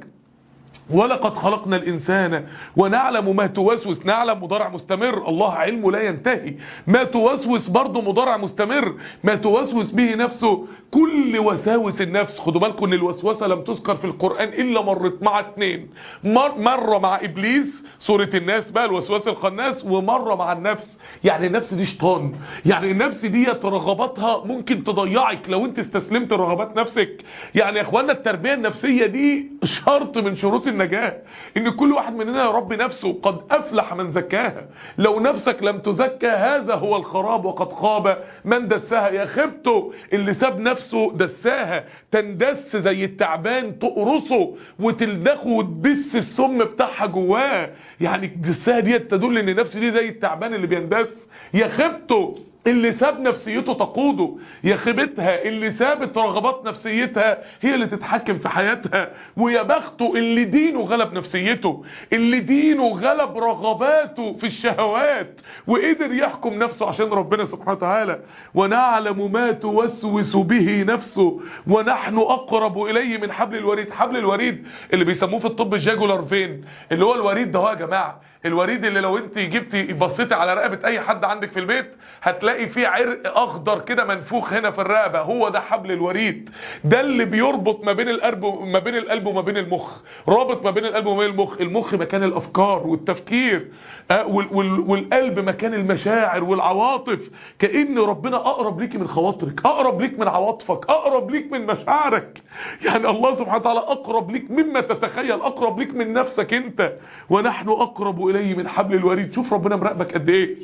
S1: ولقد خلقنا الإنسان ونعلم ما توسوس، نعلم مضارع مستمر، الله علمه لا ينتهي، ما توسوس برضه مضارع مستمر، ما توسوس به نفسه، كل وساوس النفس. خدوا بالكم ان الوسوسة لم تذكر في القرآن إلا مرت مع اتنين، مر مرة مع إبليس سورة الناس بقى الوسواس الخناس، ومرة مع النفس. يعني النفس دي شيطان، يعني النفس دي رغباتها ممكن تضيعك لو انت استسلمت رغبات نفسك. يعني يا اخوانا التربية النفسية دي شرط من شروط النجاة، ان كل واحد مننا يربي نفسه. قد افلح من زكاها، لو نفسك لم تزكى هذا هو الخراب، وقد خاب من دساها. يا خبته اللي ساب نفسه دساها، تندس زي التعبان، تقرصه وتلدخه وتدس السم بتاعها جواه. يعني الدساها دي تدل ان نفسي دي زي التعبان اللي بيندس. يا خبته اللي ساب نفسيته تقوده، يا خيبتها اللي سابت رغبات نفسيتها هي اللي تتحكم في حياتها. ويا بخته اللي دينه غلب نفسيته، اللي دينه غلب رغباته في الشهوات وقدر يحكم نفسه عشان ربنا سبحانه وتعالى. ونعلم ما توسوس به نفسه ونحن اقرب اليه من حبل الوريد. حبل الوريد اللي بيسموه في الطب الجاجولار فين، اللي هو الوريد ده. هو يا جماعه الوريد اللي لو انت جبتي بصيتي على رقبه اي حد عندك في البيت هتلاقي فيه عرق اخضر كده منفوخ هنا في الرقبه، هو ده حبل الوريد. ده اللي بيربط ما بين القلب ما بين القلب وما بين المخ، رابط ما بين القلب وما بين المخ. المخ مكان الافكار والتفكير، آه وال وال والقلب مكان المشاعر والعواطف. كأن ربنا اقرب ليك من خواطرك، اقرب ليك من عواطفك، اقرب ليك من مشاعرك. يعني الله سبحانه وتعالى اقرب ليك مما تتخيل، اقرب ليك من نفسك انت. ونحن اقرب اليه من حبل الوريد. شوف ربنا مراقبك قد ايه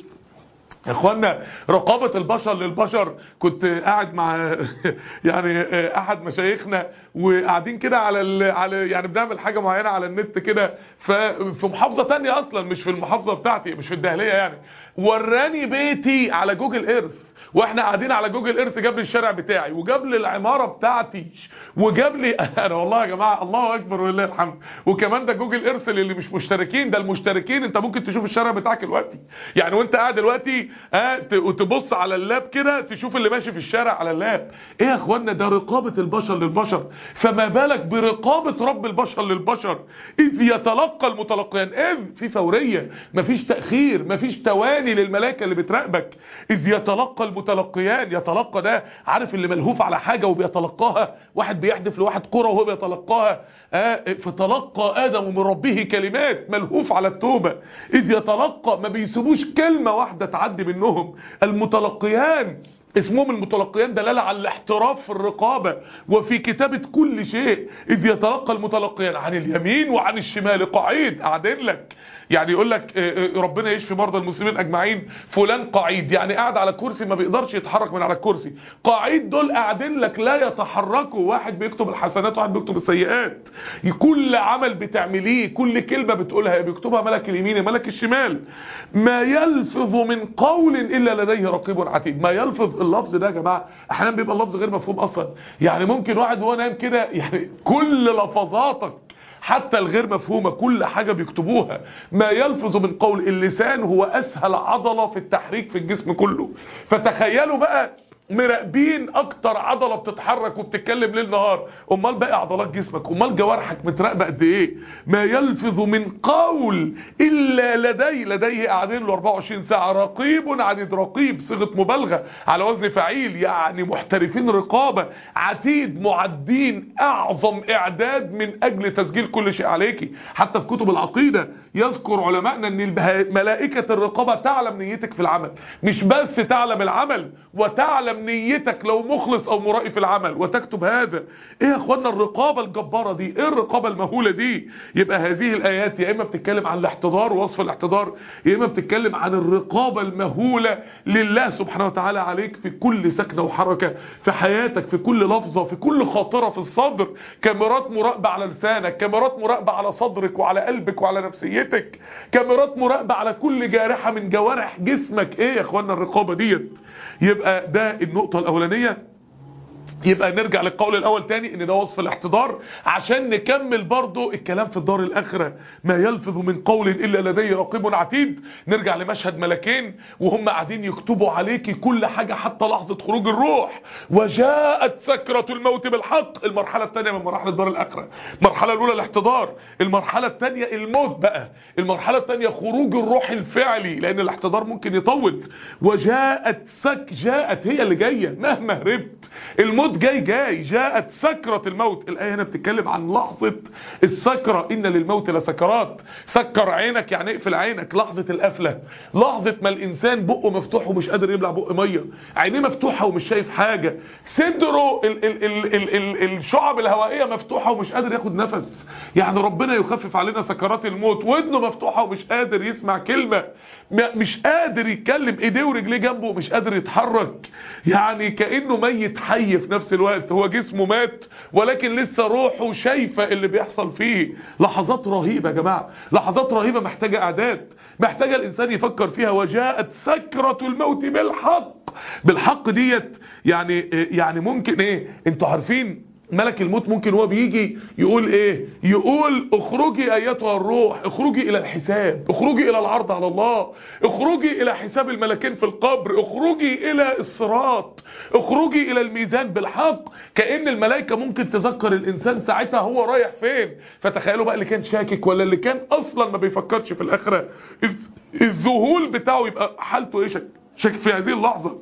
S1: يا اخوانا. رقابة البشر للبشر. كنت قاعد مع يعني احد مشايخنا وقاعدين كده على ال... على يعني بنعمل حاجة معينة على النت كده، ففي محافظة تانية اصلا مش في المحافظة بتاعتي، مش في الدهلية يعني. وراني بيتي على جوجل ايرث، واحنا قاعدين على جوجل ايرث، جاب لي الشارع بتاعي وجاب لي العماره بتاعتي وجاب لي انا والله يا جماعه الله اكبر ولله الحمد. وكمان ده جوجل ايرث اللي مش مشتركين، ده المشتركين انت ممكن تشوف الشارع بتاعك دلوقتي. يعني وانت قاعد دلوقتي اه تبص على اللاب كده تشوف اللي ماشي في الشارع على اللاب. ايه يا اخوانا، ده رقابه البشر للبشر، فما بالك برقابه رب البشر للبشر. اذ يتلقى المتلقيان، اذ في فوريه، مفيش تاخير، مفيش تواني للملائكه اللي بتراقبك. اذ يتلقى المتلقيان، يتلقى ده عارف اللي ملهوف على حاجة وبيتلقاها، واحد بيحدف لواحد كرة وهو بيتلقاها. آه فتلقى آدم من ربه كلمات، ملهوف على التوبة. إذ يتلقى ما بيسيبوش كلمة واحدة تعدي منهم. المتلقيان اسمهم المتلقيان دلالة على الاحتراف في الرقابة وفي كتابة كل شيء. إذ يتلقى المتلقيان عن اليمين وعن الشمال قعيد، قاعدين لك. يعني يقول لك ربنا يشفي مرضى المسلمين اجمعين، فلان قعيد يعني قاعد على كرسي ما بيقدرش يتحرك من على الكرسي. قعيد دول قاعدين لك لا يتحركوا، واحد بيكتب الحسنات وواحد بيكتب السيئات. كل عمل بتعمليه، كل كلمة بتقولها بيكتبها ملك اليمين ملك الشمال. ما يلفظ من قول الا لديه رقيب عتيد. ما يلفظ، اللفظ ده يا جماعه احيانا بيبقى اللفظ غير مفهوم اصلا. يعني ممكن واحد وهو نايم كده يعني كل لفظاتك حتى الغير مفهومة كل حاجة بيكتبوها. ما يلفظ من قول، اللسان هو اسهل عضلة في التحريك في الجسم كله. فتخيلوا بقى مراقبين اكتر عضله بتتحرك وبتتكلم ليل نهار، امال باقي عضلات جسمك، امال جوارحك متراقبه قد ايه؟ ما يلفظ من قول الا لديه، لديه قاعدين له أربعة وعشرين ساعه، رقيب عتيد. رقيب صيغه مبالغه على وزن فعيل، يعني محترفين رقابه، عتيد معدين اعظم اعداد من اجل تسجيل كل شيء عليكي. حتى في كتب العقيده يذكر علماءنا ان ملائكه الرقابه تعلم نيتك في العمل، مش بس تعلم العمل وتعلم نيتك لو مخلص او مرائي في العمل وتكتب هذا. ايه يا اخوانا الرقابه الجباره دي؟ ايه الرقابه المهوله دي؟ يبقى هذه الايات يا اما بتتكلم عن الاحتضار ووصف الاحتضار، يا اما بتتكلم عن الرقابه المهوله لله سبحانه وتعالى عليك في كل سكنه وحركه في حياتك، في كل لفظه، في كل خاطره في الصدر. كاميرات مراقبه على لسانك، كاميرات مراقبه على صدرك وعلى قلبك وعلى نفسيتك، كاميرات مراقبه على كل جارحه من جوارح جسمك. ايه يا اخوانا الرقابه ديت؟ يبقى ده النقطة الأولانية. يبقى نرجع للقول الأول تاني ان ده وصف الاحتضار، عشان نكمل برضو الكلام في الدار الآخرة. ما يلفظ من قول إلا لديه رقيب عتيد. نرجع لمشهد ملكين وهم قاعدين يكتبوا عليكي كل حاجة حتى لحظة خروج الروح. وجاءت سكرة الموت بالحق. المرحلة الثانية من مراحل الدار الآخرة. المرحلة الأولى الاحتضار، المرحلة الثانية الموت بقى، المرحلة الثانية خروج الروح الفعلي، لأن الاحتضار ممكن يطول. وجاءت سك جاءت هي اللي جاية مهما هربت، الموت جاي جاي. جاءت سكرة الموت. الآية هنا بتتكلم عن لحظة السكرة. إن للموت لسكرات. سكر عينك يعني اقفل عينك، لحظة القفلة، لحظة ما الإنسان بقه مفتوح ومش قادر يبلع بق مية، عينيه مفتوحة ومش شايف حاجة، صدره ال ال ال ال ال الشعب الهوائية مفتوحة ومش قادر ياخد نفس. يعني ربنا يخفف علينا سكرات الموت. ودنه مفتوحة ومش قادر يسمع كلمة، مش قادر يتكلم، ايديه ورجليه جنبه ومش قادر يتحرك، يعني كأنه ميت حي في نفس الوقت. هو جسمه مات ولكن لسه روحه شايفة اللي بيحصل فيه. لحظات رهيبة يا جماعة، لحظات رهيبة محتاجة اعداد، محتاجة الانسان يفكر فيها. وجاءت سكرة الموت بالحق. بالحق ديت يعني يعني ممكن ايه؟ انتوا عارفين ملك الموت ممكن هو بيجي يقول ايه؟ يقول اخرجي ايتها الروح، اخرجي الى الحساب، اخرجي الى العرض على الله، اخرجي الى حساب الملكين في القبر، اخرجي الى الصراط، اخرجي الى الميزان بالحق. كأن الملائكة ممكن تذكر الانسان ساعتها هو رايح فين. فتخيلوا بقى اللي كان شاكك ولا اللي كان اصلا ما بيفكرش في الاخرة، الذهول بتاعه يبقى حالته ايه؟ شك, شك في هذه اللحظة.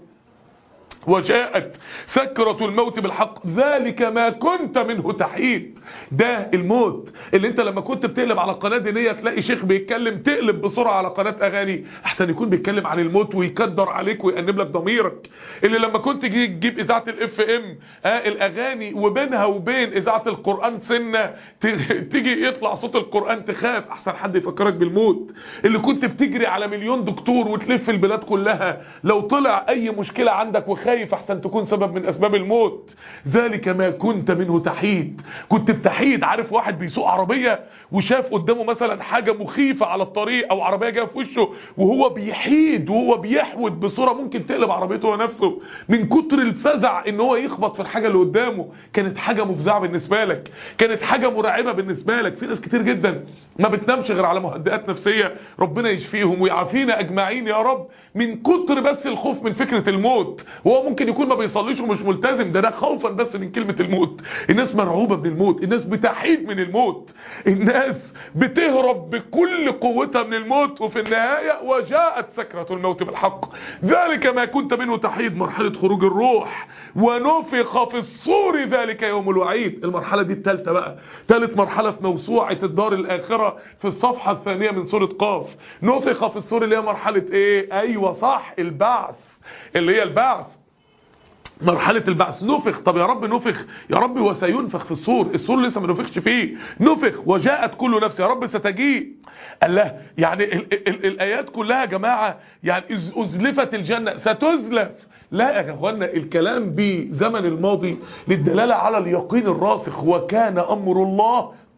S1: وجاءت سكرة الموت بالحق ذلك ما كنت منه تحيد. ده الموت اللي انت لما كنت بتقلب على قناة دينية تلاقي شيخ بيتكلم تقلب بسرعة على قناة اغاني احسن يكون بيتكلم عن الموت ويكدر عليك ويأنب لك ضميرك. اللي لما كنت تجيب اذاعة الاف ام اه الاغاني وبينها وبين اذاعة القرآن سنة تيجي يطلع صوت القرآن تخاف احسن حد يفكرك بالموت. اللي كنت بتجري على مليون دكتور وتلف البلاد كلها لو طلع اي مشكلة عندك وخايف احسن تكون سبب من اسباب الموت. ذلك ما كنت منه تحيد. كنت بتحيد. عارف واحد بيسوق عربية وشاف قدامه مثلا حاجة مخيفة على الطريق او عربية جايه في وشه وهو بيحيد وهو بيحود بسرعة ممكن تقلب عربيته هو نفسه من كتر الفزع ان هو يخبط في الحاجة اللي قدامه. كانت حاجة مفزعة بالنسبة لك، كانت حاجة مرعبة بالنسبة لك. في ناس كتير جدا ما بتنامش غير على مهدئات نفسية، ربنا يشفيهم ويعافينا اجمعين يا رب من كتر بس الخوف من فكرة الموت. وهو ممكن يكون ما بيصليش ومش ملتزم، ده ده خوفا بس من كلمة الموت. الناس مرعوبة من الموت، الناس بتحيد من الموت، الناس بتهرب بكل قوتها من الموت. وفي النهاية وجاءت سكرة الموت بالحق ذلك ما كنت منه تحيد. مرحلة خروج الروح. ونفخ في الصور ذلك يوم الوعيد. المرحلة دي الثالثة بقى، ثالث مرحلة في موسوعة الدار الآخرة في الصفحة الثانية من سورة قاف. نفخ في الصور اللي هي مرحلة ايه؟ ايوه صح، البعث، اللي هي البعث، مرحلة البعث. نفخ. طب يا رب نفخ، يا رب وسينفخ في الصور، الصور لسه ما نفخش فيه. نفخ وجاءت كل نفس، يا رب ستجيء. الله، يعني ال ال ال الآيات كلها يا جماعة يعني أزلفت الجنة ستزلف. لا يا اخوانا، الكلام بزمن الماضي للدلالة على اليقين الراسخ. وكان أمر الله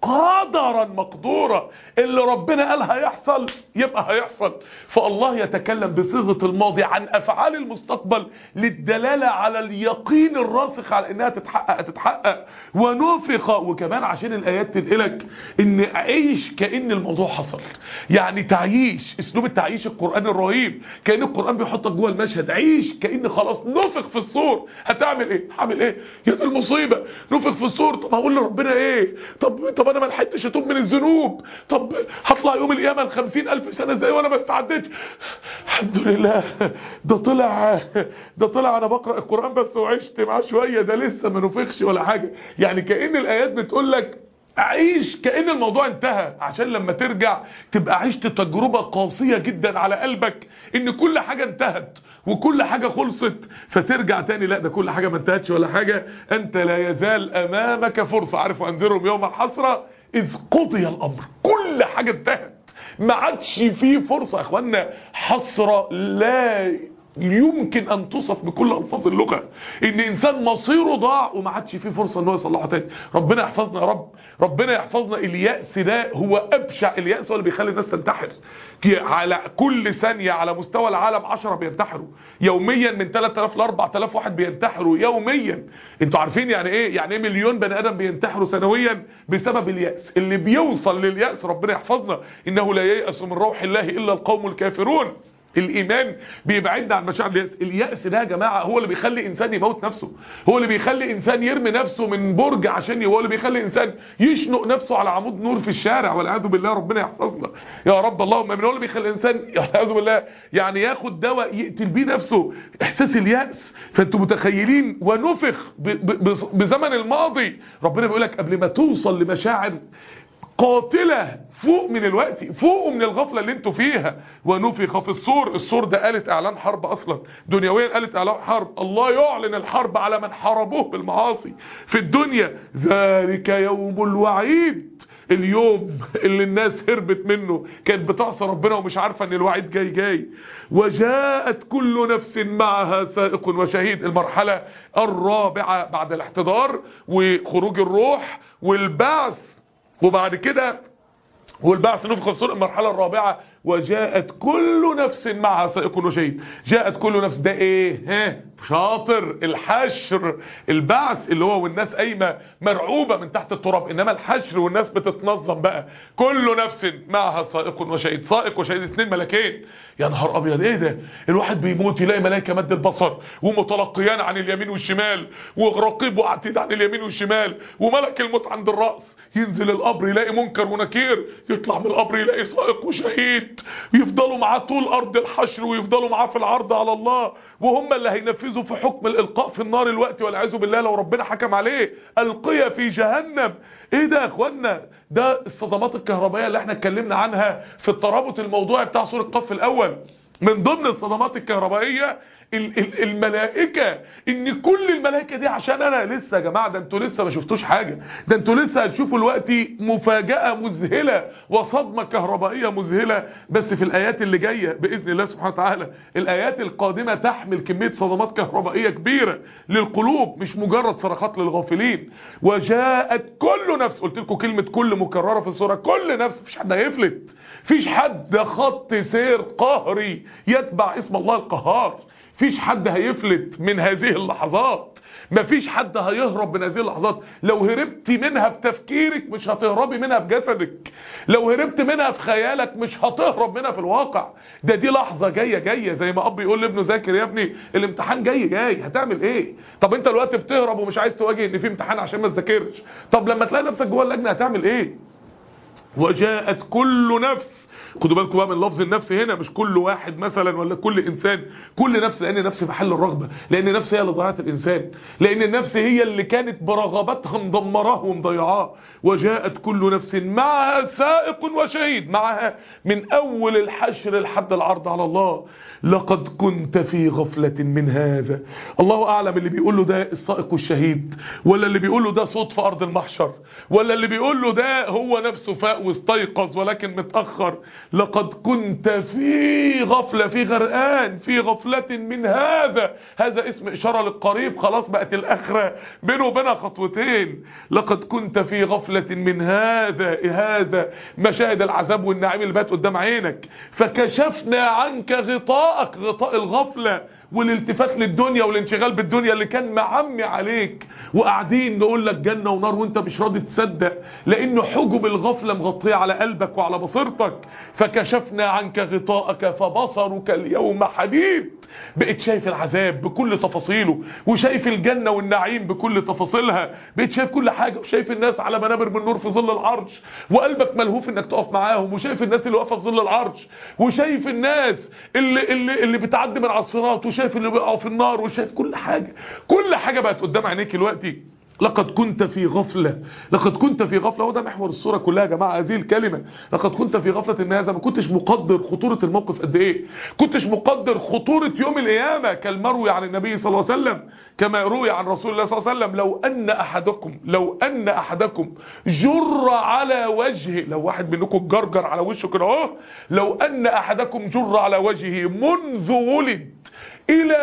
S1: قدرا مقدورا، اللي ربنا قال هيحصل يبقى هيحصل. فالله يتكلم بصيغة الماضي عن افعال المستقبل للدلالة على اليقين الراسخ على انها تتحقق تتحقق ونفخ. وكمان عشان الايات تنقلك ان عيش كأن الموضوع حصل، يعني تعيش اسلوب التعيش القرآن الرهيب، كأن القرآن بيحطك جوه المشهد. عيش كأن خلاص نفخ في الصور، هتعمل ايه؟ هعمل ايه؟ يا دي المصيبة، نفخ في الصور. طب هقول لربنا ايه؟ طب طب انا ما لحقتش اتوب من الذنوب، طب هطلع يوم القيامه لخمسين الف سنه ازاي وانا ما استعدتش؟ الحمد لله ده طلع ده طلع انا بقرا القران بس وعشت معاه شويه، ده لسه ما نفخش ولا حاجه. يعني كأن الايات بتقول لك عيش كأن الموضوع انتهى، عشان لما ترجع تبقى عشت تجربة قاسية جدا على قلبك ان كل حاجة انتهت وكل حاجة خلصت، فترجع تاني لا ده كل حاجة ما انتهتش ولا حاجة، انت لا يزال امامك فرصة. عارف وانذرهم يوم الحسرة اذ قضي الامر، كل حاجة انتهت ما عادش فيه فرصة يا اخوانا. حسرة لا يمكن ان توصف بكل الفاظ اللغه، ان انسان مصيره ضاع وما عادش فيه فرصه ان هو يصلحه تاني. ربنا يحفظنا يا رب، ربنا يحفظنا. اليأس ده هو ابشع، اليأس هو اللي بيخلي الناس تنتحر. على كل ثانيه على مستوى العالم عشرة بينتحروا يوميا، من ثلاثة آلاف ل أربعة آلاف واحد بينتحروا يوميا. انتوا عارفين يعني ايه؟ يعني ايه مليون بني ادم بينتحروا سنويا بسبب اليأس. اللي بيوصل لليأس ربنا يحفظنا، انه لا ييأس من روح الله الا القوم الكافرون. الايمان بيبعدنا عن مشاعر اليأس. اليأس ده يا جماعه هو اللي بيخلي انسان يموت نفسه، هو اللي بيخلي انسان يرمي نفسه من برج عشان، هو اللي بيخلي انسان يشنق نفسه على عمود نور في الشارع والعياذ بالله. ربنا يحفظنا يا رب اللهم امين. هو اللي بيخلي الانسان والعياذ بالله يعني ياخد دواء يقتل بيه نفسه، احساس اليأس. فانتوا متخيلين ونفخ بزمن الماضي. ربنا بيقول لك قبل ما توصل لمشاعر قاتلة فوق من الوقت، فوق من الغفلة اللي انتوا فيها. ونفخ في الصور، الصور ده قالت اعلان حرب اصلا دنيويا، قالت اعلان حرب. الله يعلن الحرب على من حاربوه بالمعاصي في الدنيا. ذلك يوم الوعيد، اليوم اللي الناس هربت منه، كانت بتعصى ربنا ومش عارفة ان الوعيد جاي جاي. وجاءت كل نفس معها سائق وشهيد، المرحلة الرابعة بعد الاحتضار وخروج الروح والبعث، وبعد كده والبعث نفخ في الصور، المرحله الرابعه. وجاءت كل نفس معها سائق وشهيد. جاءت كل نفس ده ايه؟ ها شاطر، الحشر. البعث اللي هو والناس قايمه مرعوبه من تحت التراب، انما الحشر والناس بتتنظم بقى. كل نفس معها سائق وشهيد. سائق وشهيد اثنين ملكين. يا نهار ابيض ايه ده؟ الواحد بيموت يلاقي ملائكه مد البصر ومتلقيان عن اليمين والشمال، ورقيب وعتيد عن اليمين والشمال، وملك الموت عند الراس. ينزل القبر يلاقي منكر ونكير، يطلع من القبر يلاقي سائق وشهيد، يفضلوا معاه طول ارض الحشر ويفضلوا معاه في العرض على الله، وهم اللي هينفذوا في حكم الالقاء في النار الوقت والعياذ بالله لو ربنا حكم عليه. القيا في جهنم. ايه ده يا اخوانا؟ ده الصدمات الكهربائيه اللي احنا اتكلمنا عنها في الترابط الموضوعي بتاع سوره قاف الاول. من ضمن الصدمات الكهربائيه الملائكه، ان كل الملائكه دي عشان انا لسه يا جماعه، ده انتوا لسه ما شفتوش حاجه، ده انتوا لسه هتشوفوا دلوقتي مفاجاه مذهله وصدمه كهربائيه مذهله. بس في الايات اللي جايه باذن الله سبحانه وتعالى، الايات القادمه تحمل كميه صدمات كهربائيه كبيره للقلوب، مش مجرد صرخات للغافلين. وجاءت كل نفس، قلت لكم كلمه كل مكرره في السوره، كل نفس، مفيش حد هيفلت، مفيش حد خط سير قهري يتبع اسم الله القهار، مفيش حد هيفلت من هذه اللحظات، مفيش حد هيهرب من هذه اللحظات. لو هربت منها بتفكيرك مش هتهربي منها بجسدك، لو هربت منها في خيالك مش هتهرب منها في الواقع. ده دي لحظة جاية جاية، زي ما اب يقول لابنه ذاكر يا ابني الامتحان جاي جاي، هتعمل ايه؟ طب انت الوقت بتهرب ومش عايز تواجه ان في امتحان عشان ما تذاكرش، طب لما تلاقي نفسك جوه اللجنة هتعمل ايه؟ وجاءت كل نفس، خدوا بالكم بقى من لفظ النفس هنا، مش كل واحد مثلا ولا كل انسان، كل نفس، لان النفس محل الرغبه، لان النفس هي اللي ضيعت الانسان، لان النفس هي اللي كانت برغبتها مدمراه ومضيعاه. وجاءت كل نفس معها سائق وشهيد، معها من اول الحشر لحد العرض على الله. لقد كنت في غفله من هذا. الله اعلم اللي بيقول له ده السائق والشهيد، ولا اللي بيقول له ده صوت في ارض المحشر، ولا اللي بيقول له ده هو نفسه فاق واستيقظ ولكن متاخر. لقد كنت في غفلة، في غرقان في غفلة من هذا. هذا اسم إشارة للقريب، خلاص بقت الآخرة بينه وبينها خطوتين. لقد كنت في غفلة من هذا، هذا مشاهد العذاب والنعيم اللي بقت قدام عينك. فكشفنا عنك غطاءك، غطاء الغفلة والالتفات للدنيا والانشغال بالدنيا اللي كان معمي عليك، وقاعدين نقول لك جنة ونار وانت مش راضي تصدق، لانه حجب الغفلة مغطية على قلبك وعلى بصيرتك. فكشفنا عنك غطاءك فبصرك اليوم حديد. بقيت شايف العذاب بكل تفاصيله، وشايف الجنة والنعيم بكل تفاصيلها، بقيت شايف كل حاجة، وشايف الناس على منابر من نور في ظل العرش، وقلبك ملهوف انك تقف معاهم، وشايف الناس اللي واقفه في ظل العرش، وشايف الناس اللي اللي اللي بتعدي من على الصراط، وشايف اللي بيقعوا في النار، وشايف كل حاجة. كل حاجة بقت قدام عينيك دلوقتي. لقد كنت في غفلة، لقد كنت في غفلة. وده محور الصورة كلها يا جماعة، هذه الكلمة لقد كنت في غفلة من هذا. ما كنتش مقدر خطورة الموقف قد ايه، كنتش مقدر خطورة يوم القيامة. كالمروي عن النبي صلى الله عليه وسلم، كما روي عن رسول الله صلى الله عليه وسلم: لو ان احدكم لو ان احدكم جر على وجهه، لو واحد منكم جرجر على وشه كده اهو، لو ان احدكم جر على وجهه منذ ولد الى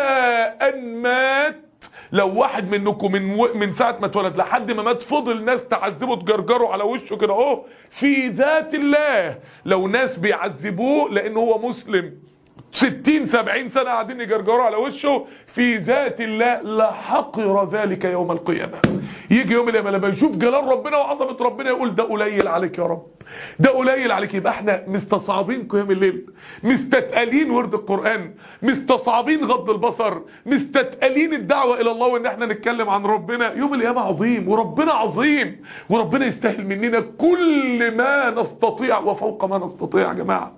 S1: ان مات، لو واحد منكم من و... من ساعه ما اتولد لحد ما مات فضل ناس تعذبه تجرجروا على وشه كده اهو في ذات الله، لو ناس بيعذبوه لان هو مسلم ستين سبعين سنة قاعدين يجرجروا على وشه في ذات الله، لحقر ذلك يوم القيامة. يجي يوم القيامة لما يشوف جلال ربنا وعظمة ربنا يقول ده قليل عليك يا رب، ده قليل عليك. يبقى احنا مستصعبين قيام الليل، مستتقلين ورد القرآن، مستصعبين غض البصر، مستتقلين الدعوة الى الله وان احنا نتكلم عن ربنا. يوم القيامة عظيم، وربنا عظيم، وربنا يستاهل مننا كل ما نستطيع وفوق ما نستطيع يا جماعة.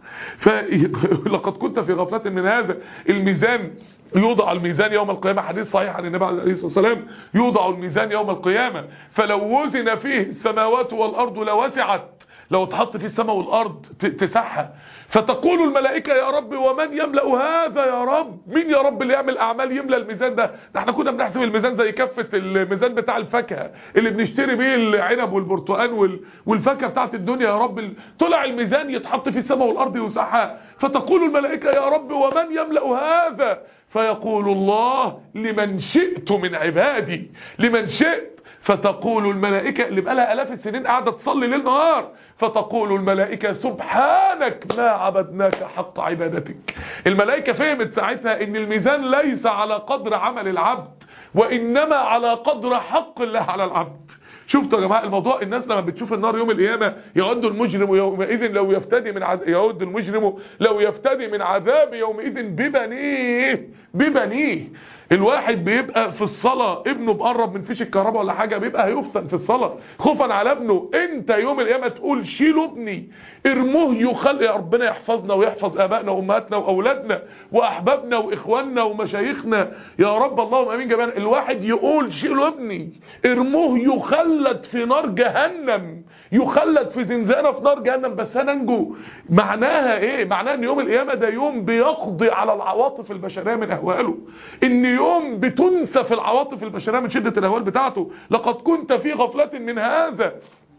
S1: فلقد كنت في غفلة من هذا. الميزان يوضع الميزان يوم القيامة، حديث صحيح عن النبي عليه الصلاة والسلام: يوضع الميزان يوم القيامة فلو وزن فيه السماوات والأرض لوسعت، لو اتحط فيه السماء والأرض تسعها. فتقول الملائكة: يا رب ومن يملأ هذا يا رب؟ مين يا رب اللي يعمل أعمال يملأ الميزان ده؟ ده احنا كنا بنحسب الميزان زي كفة الميزان بتاع الفاكهة اللي بنشتري بيه العنب والبرتقال وال... والفاكهة بتاعت الدنيا. يا رب طلع الميزان يتحط فيه السماء والأرض يوسعها. فتقول الملائكة: يا رب ومن يملأ هذا؟ فيقول الله: لمن شئت من عبادي، لمن شئت. فتقول الملائكة اللي بقالها آلاف السنين قاعدة تصلي ليل نهار، فتقول الملائكة: سبحانك ما عبدناك حق عبادتك. الملائكة فهمت ساعتها ان الميزان ليس على قدر عمل العبد، وإنما على قدر حق الله على العبد. شفتوا يا جماعه الموضوع؟ الناس لما بتشوف النار يوم القيامه يعد المجرم يومئذ لو يفتدي من عذاب، يعد المجرم لو يفتدي من عذاب يومئذ ببنيه، ببنيه. الواحد بيبقى في الصلاة ابنه بقرب من فيش الكهرباء ولا حاجة بيبقى هيفتن في الصلاة خوفا على ابنه. انت يوم القيامة تقول: شيلوا ابني، ارموه يخل. يا ربنا يحفظنا ويحفظ ابائنا وامهاتنا واولادنا واحبابنا واخواننا ومشايخنا يا رب، اللهم امين جميعا. الواحد يقول: شيلوا ابني، ارموه يخلد في نار جهنم، يخلد في زنزانة في نار جهنم، بس هننجو. معناها ايه؟ معناها ان يوم القيامة ده يوم بيقضي على العواطف البشرية من اهواله، ان يوم بتنسف العواطف البشرية من شدة الاهوال بتاعته. لقد كنت في غفلة من هذا.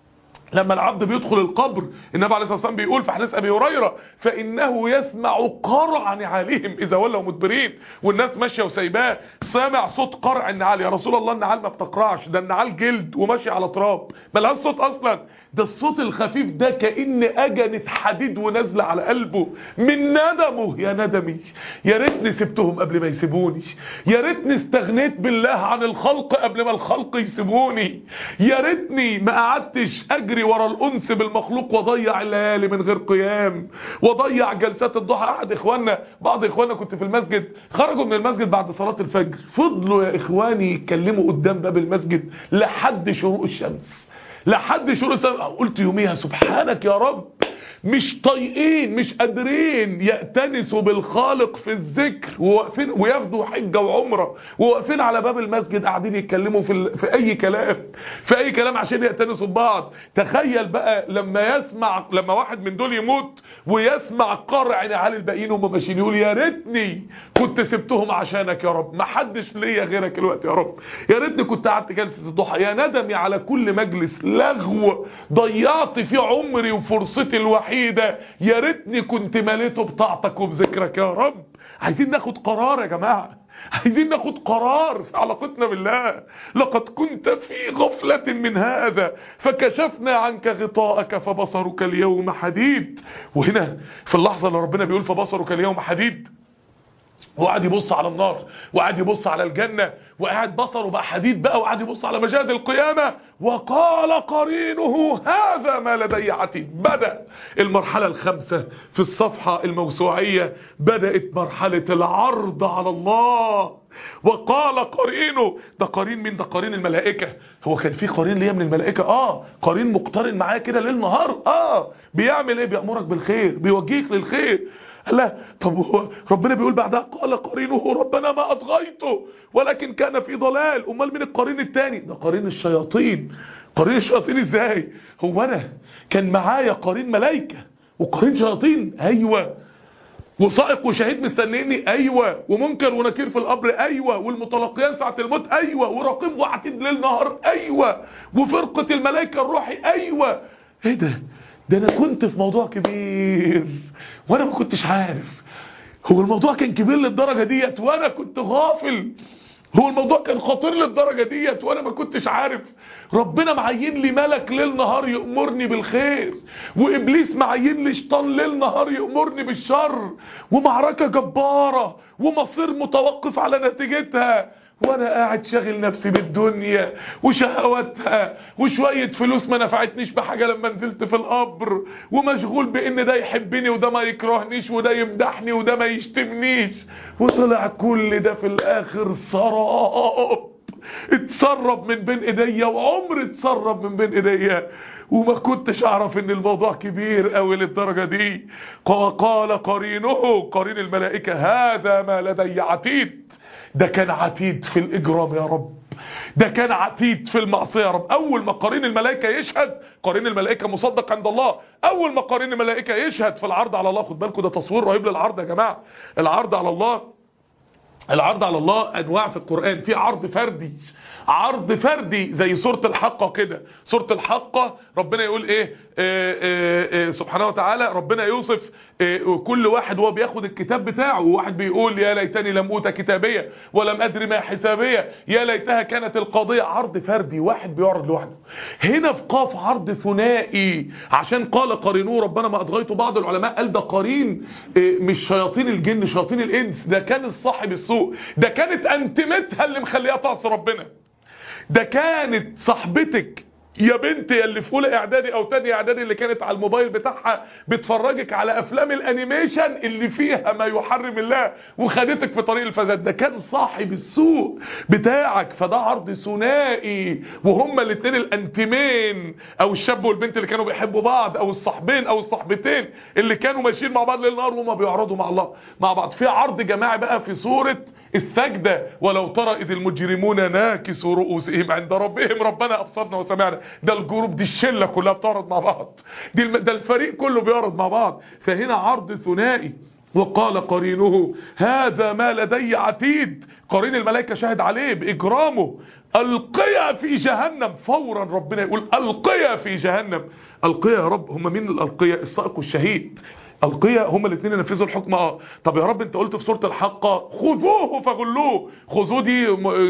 S1: لما العبد بيدخل القبر النبي عليه الصلاة والسلام بيقول في حديث ابي هريرة: فانه يسمع قرع نعالهم اذا ولوا مدبرين. والناس ماشيه وسايباه، سامع صوت قرع النعال. يا رسول الله النعال ما بتقرعش، ده النعال جلد وماشي على تراب ملهاش صوت اصلا. ده الصوت الخفيف ده كأن اجنة حديد ونازله على قلبه من ندمه. يا ندمي، يا ريتني سبتهم قبل ما يسيبوني، يا ريتني استغنيت بالله عن الخلق قبل ما الخلق يسيبوني، يا ريتني ما قعدتش اجري ورا الانس بالمخلوق واضيع الليالي من غير قيام، واضيع جلسات الضحى. احد اخواننا بعض اخواننا كنت في المسجد، خرجوا من المسجد بعد صلاة الفجر، فضلوا يا اخواني يتكلموا قدام باب المسجد لحد شروق الشمس، لحد شروق الشمس. قلت يوميها: سبحانك يا رب، مش طايقين مش قادرين يأتنسوا بالخالق في الذكر، وواقفين وياخدوا حجة وعمرة وواقفين على باب المسجد قاعدين يتكلموا في, ال... في اي كلام في اي كلام عشان يأتنسوا ببعض. تخيل بقى لما يسمع لما واحد من دول يموت ويسمع قرع نعال الباقيين وهم ماشيين، يقول: يا ريتني كنت سبتهم عشانك يا رب، ما حدش ليا غيرك الوقت يا رب، يا ريتني كنت قعدت جلسة الضحى، يا ندمي على كل مجلس لغو ضيعت فيه عمري وفرصتي الوحيدة الوحيدة يا ريتني كنت مليته بطاعتك وبذكرك يا رب. عايزين ناخد قرار يا جماعة، عايزين ناخد قرار في علاقتنا بالله. لقد كنت في غفلة من هذا فكشفنا عنك غطاءك فبصرك اليوم حديد. وهنا في اللحظة اللي ربنا بيقول فبصرك اليوم حديد، وقعد يبص على النار وقعد يبص على الجنة وقعد بصره بقى حديد بقى، وقعد يبص على مشاهد القيامة. وقال قرينه هذا ما لدي عتيد. بدأ المرحلة الخامسة في الصفحة الموسوعية، بدأت مرحلة العرض على الله. وقال قرينه، ده قرين مين؟ ده قرين الملائكة. هو كان في قرين ليه من الملائكة؟ اه قرين مقترن معاه كده ليل نهار. اه بيعمل ايه؟ بيأمرك بالخير، بيوجهك للخير. لا طب هو ربنا بيقول بعدها قال قرينه ربنا ما أطغيته ولكن كان في ضلال. امال مين القرين التاني؟ ده قرين الشياطين. قرين الشياطين ازاي؟ هو انا كان معايا قرين ملائكة وقرين شياطين؟ ايوه. وسائق وشهيد مستنيني؟ ايوه. ومنكر ونكير في القبر؟ ايوه. والمتلقيان ساعة الموت؟ ايوه. ورقيب وعتيد ليل نهار؟ ايوه. وفرقة الملائكة الروحي؟ ايوه. ايه ده؟ ده انا كنت في موضوع كبير وانا ما كنتش عارف. هو الموضوع كان كبير للدرجة ديت وانا كنت غافل. هو الموضوع كان خطير للدرجة ديت وانا ما كنتش عارف. ربنا معين لي ملك ليل نهار يأمرني بالخير، وابليس معين لي شيطان ليل نهار يأمرني بالشر، ومعركة جبارة ومصير متوقف على نتيجتها، وانا قاعد شاغل نفسي بالدنيا وشهواتها وشوية فلوس ما نفعتنيش بحاجة لما نزلت في القبر، ومشغول بان ده يحبني وده ما يكرهنيش وده يمدحني وده ما يشتمنيش. وطلع كل ده في الاخر سراب اتسرب من بين ايديا، وعمر اتسرب من بين ايديا، وما كنتش اعرف ان الموضوع كبير قوي للدرجة دي. وقال قرينه، قرين الملائكة، هذا ما لدي عتيد. ده كان عتيد في الإجرام يا رب، ده كان عتيد في المعصية يا رب. أول ما قرين الملائكة يشهد، قرين الملائكة مصدق عند الله، أول ما قرين الملائكة يشهد في العرض على الله. خد بالكم ده تصوير رهيب للعرض يا جماعة. العرض على الله، العرض على الله أنواع في القرآن. في عرض فردي، عرض فردي زي سورة الحقة كده. سورة الحقة ربنا يقول ايه؟ آآ آآ سبحانه وتعالى ربنا يوصف كل واحد وهو بياخد الكتاب بتاعه، وواحد بيقول يا ليتني لم اوت كتابية ولم ادري ما حسابية يا ليتها كانت القاضية. عرض فردي، واحد بيعرض لوحده. هنا في قاف عرض ثنائي، عشان قال قرينوه ربنا ما اطغيته. بعض العلماء قال ده قرين مش شياطين الجن، شياطين الانس. ده كان الصاحب السوء، ده كانت انتمتها اللي مخليها تعصي ربنا، ده كانت صاحبتك يا بنتي اللي في اولى اعدادي او تاني اعدادي اللي كانت على الموبايل بتاعها بتفرجك على افلام الانيميشن اللي فيها ما يحرم الله وخدتك في طريق الفساد. ده كان صاحب السوء بتاعك. فده عرض ثنائي، وهما الاثنين الانتمين، او الشاب والبنت اللي كانوا بيحبوا بعض، او الصاحبين او الصاحبتين اللي كانوا ماشيين مع بعض ليل نهار وهما بيعرضوا مع الله مع بعض. في عرض جماعي بقى في سورة السجدة، ولو ترى إذ المجرمون ناكسوا رؤوسهم عند ربهم ربنا أبصرنا وسمعنا. ده الجروب، دي الشلة كلها بتعرض مع بعض، دي الم... ده الفريق كله بيعرض مع بعض. فهنا عرض ثنائي. وقال قرينه هذا ما لدي عتيد. قرين الملائكة شاهد عليه بإجرامه. ألقيا في جهنم. فورا ربنا يقول ألقيا في جهنم. ألقيا يا رب، هم مين الألقيا؟ السائق والشهيد. ألقيا هما الاثنين ينفذوا الحكم. اه طب يا رب انت قلت في سورة الحقة خذوه فغلوه. خذوه دي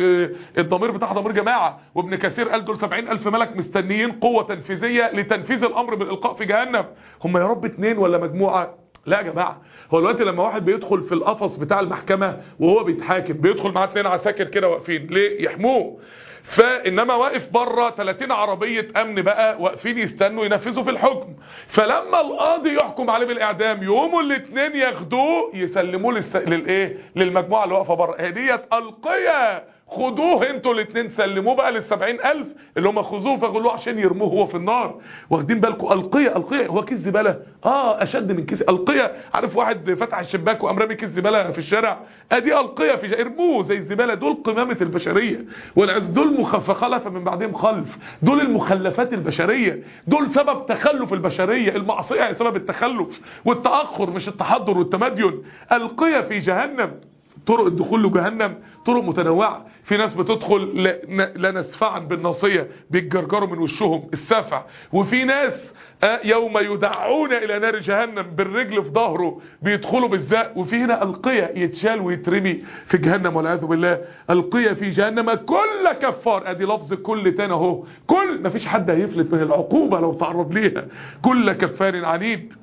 S1: الضمير بتاعها ضمير جماعة، وابن كثير قال دول سبعين ألف ملك مستنيين قوة تنفيذية لتنفيذ الأمر بالإلقاء في جهنم. هما يا رب اتنين ولا مجموعة؟ لا يا جماعة، هو دلوقتي لما واحد بيدخل في القفص بتاع المحكمة وهو بيتحاكم بيدخل معاه اتنين عساكر كده واقفين ليه؟ يحموه. فانما واقف بره ثلاثين عربية امن بقى واقفين يستنوا ينفذوا في الحكم. فلما القاضي يحكم عليه بالاعدام يقوموا الاثنين ياخدوه يسلموه للس... للايه للمجموعة اللي واقفة بره. هديت القيا، خدوه انتوا الاثنين سلموه بقى للسبعين الف اللي هم خذوه فغلوه عشان يرموه هو في النار. واخدين بالكم؟ القيا، القيا هو كيس زباله. اه اشد من كيس القيا. عارف واحد فتح الشباك وقام رامي كيس زباله في الشارع؟ ادي القيا في ارموه زي الزباله. دول قمامه البشريه، والعز دول مخلف من بعدهم خلف. دول المخلفات البشريه، دول سبب تخلف البشريه. المعصيه هي سبب التخلف والتاخر مش التحضر والتمدين. القيا في جهنم. طرق الدخول لجهنم طرق متنوعة. في ناس بتدخل لا, لا نسفعا بالناصية بيتجرجروا من وشهم السفع، وفي ناس يوم يدعون الى نار جهنم بالرجل في ظهره بيدخلوا بالزق، وفي هنا القية يتشال ويترمي في جهنم والعياذ بالله. القية في جهنم كل كفار، ادي لفظ كل تاني اهو، كل مفيش حد هيفلت من العقوبة لو تعرض ليها. كل كفار عنيد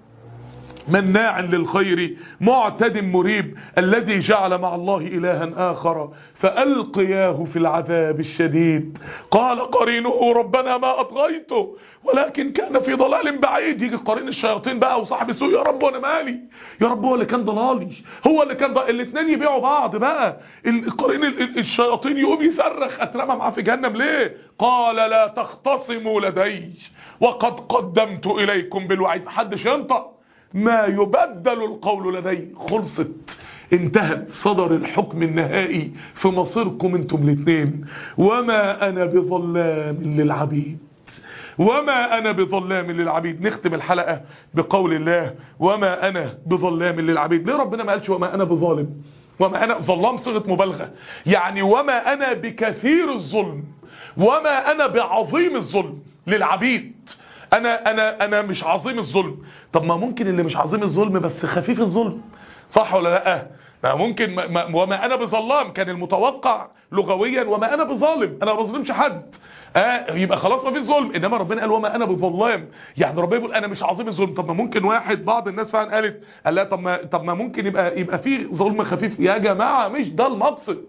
S1: مناع للخير معتد مريب، الذي جعل مع الله إلها آخر فألقياه في العذاب الشديد. قال قرينه ربنا ما أطغيته ولكن كان في ضلال بعيد. يجي قرين الشياطين بقى وصاحب السوء، يا رب وانا مالي، يا رب هو اللي كان ضلالي، هو اللي كان ضلالي. الاثنين يبيعوا بعض بقى. القرين الشياطين يقوم يصرخ اترمى معاه في جهنم ليه؟ قال لا تختصموا لدي وقد قدمت إليكم بالوعيد. محدش ينطق، ما يبدل القول لدي. خلصت، انتهت، صدر الحكم النهائي في مصيركم انتم الاثنين. وما انا بظلام للعبيد، وما انا بظلام للعبيد. نختم الحلقة بقول الله وما انا بظلام للعبيد. ليه ربنا ما قالش وما انا بظالم؟ وما انا ظلام صيغة مبالغة، يعني وما انا بكثير الظلم، وما انا بعظيم الظلم للعبيد. انا انا انا مش عظيم الظلم. طب ما ممكن اللي مش عظيم الظلم بس خفيف الظلم، صح ولا لا؟ ما ممكن ما ما وما انا بظلام كان المتوقع لغويا وما انا بظالم، انا ما بظلمش حد، اه يبقى خلاص ما فيش ظلم. انما ربنا قال وما انا بظلام، يعني ربنا بيقول انا مش عظيم الظلم. طب ما ممكن واحد، بعض الناس فعلا قالت قال لا طب ما طب ما ممكن يبقى يبقى في ظلم خفيف. يا جماعه مش ده المقصد.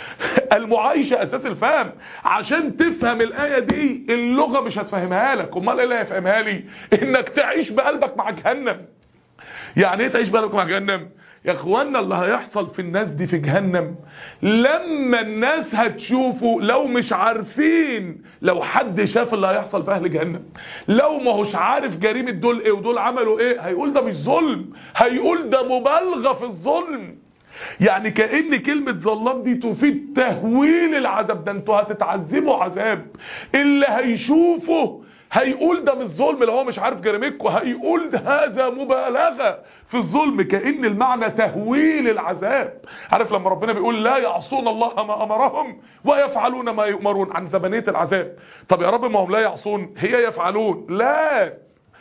S1: المعايشة اساس الفهم. عشان تفهم الآية دي اللغة مش هتفهمها لك، امال ايه اللي هيفهمها لي؟ انك تعيش بقلبك مع جهنم. يعني ايه تعيش بقلبك مع جهنم؟ يا اخوانا اللي هيحصل في الناس دي في جهنم لما الناس هتشوفه، لو مش عارفين، لو حد شاف اللي هيحصل في اهل جهنم، لو ما هوش عارف جريمة دول ايه ودول عملوا ايه، هيقول ده مش ظلم، هيقول ده مبالغة في الظلم. يعني كأن كلمة ظلام دي تفيد تهويل العذاب. ده انتوا هتتعذبوا عذاب. اللي هيشوفه هيقول ده مش ظلم، لو هو مش عارف جريمتكم هيقول ده هذا مبالغة في الظلم. كأن المعنى تهويل العذاب. عارف لما ربنا بيقول لا يعصون الله ما أمرهم ويفعلون ما يؤمرون، عن زبانية العذاب. طب يا رب ما هم لا يعصون، هي يفعلون. لا،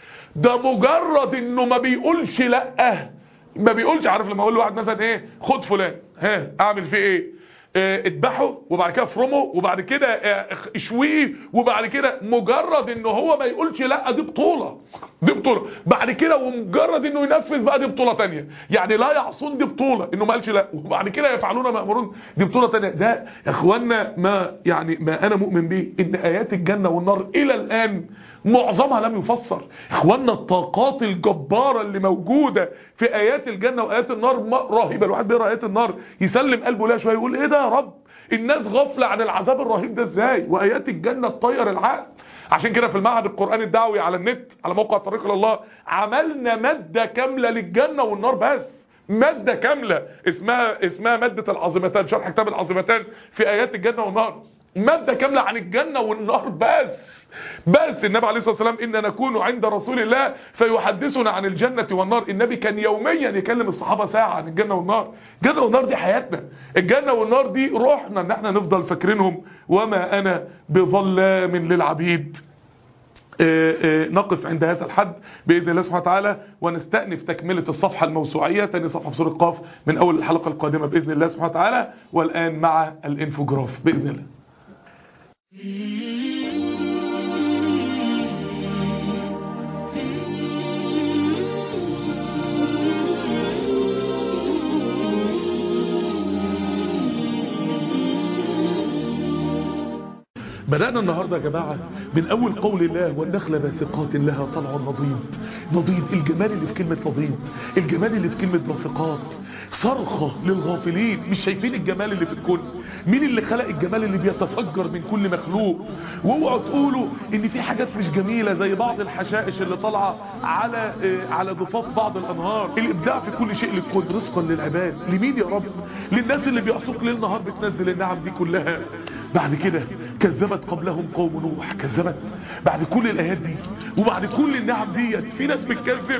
S1: ده مجرد انه ما بيقولش لأ، ما بيقولش. عارف لما اقول لواحد مثلا ايه خد فلان، ها اعمل فيه ايه؟ اه اذبحه وبعد كده افرمه وبعد كده اه اشويه وبعد كده، مجرد انه هو ما يقولش لا دي بطولة، دي بطولة. بعد كده ومجرد انه ينفذ بقى دي بطولة تانية. يعني لا يعصون دي بطولة انه ما قالش لا، وبعد كده يفعلون ما يأمرون دي بطولة تانية. ده يا اخوانا ما يعني ما انا مؤمن به ان ايات الجنة والنار الى الان معظمها لم يفسر. اخوانا الطاقات الجبارة اللي موجودة في ايات الجنة وايات النار رهيبة. الواحد بيقرأ ايات النار يسلم قلبه لها شوية يقول ايه ده يا رب، الناس غفلة عن العذاب الرهيب ده ازاي، وايات الجنة تطير العقل. عشان كده في المعهد القرآني الدعوي على النت على موقع طريق الى الله عملنا مادة كاملة للجنة والنار، بس مادة كاملة اسمها اسمها مادة العظيمتان، شرح كتاب العظيمتان في ايات الجنة والنار. مادة كاملة عن الجنة والنار بس. بس النبي عليه الصلاة والسلام إن نكون عند رسول الله فيحدثنا عن الجنة والنار. النبي كان يوميا يكلم الصحابة ساعة عن الجنة والنار. الجنة والنار دي حياتنا، الجنة والنار دي روحنا، ان احنا نفضل فاكرينهم. وما أنا بظلام للعبيد. آآ آآ نقف عند هذا الحد بإذن الله سبحانه وتعالى، ونستأنف تكملة الصفحة الموسوعية، تاني صفحة في سورة قاف من أول الحلقة القادمة بإذن الله سبحانه وتعالى. والآن مع الانفوجراف بإذن الله. بدأنا النهاردة يا جماعة من أول قول الله والنخل باسقات لها طلع نضيد. نضيد، الجمال اللي في كلمة نضيد، الجمال اللي في كلمة باسقات، صرخة للغافلين. مش شايفين الجمال اللي في الكون؟ مين اللي خلق الجمال اللي بيتفجر من كل مخلوق؟ واوعوا تقولوا ان في حاجات مش جميلة زي بعض الحشائش اللي طالعة على على ضفاف بعض الانهار. الابداع في كل شيء للكون، رزقا للعباد. لمين يا رب؟ للناس اللي بيعصوك ليل نهار بتنزل النعم دي كلها. بعد كده كذبت قبلهم قوم نوح، كذبت بعد كل الايات دي وبعد كل النعم ديت في ناس بتكذب.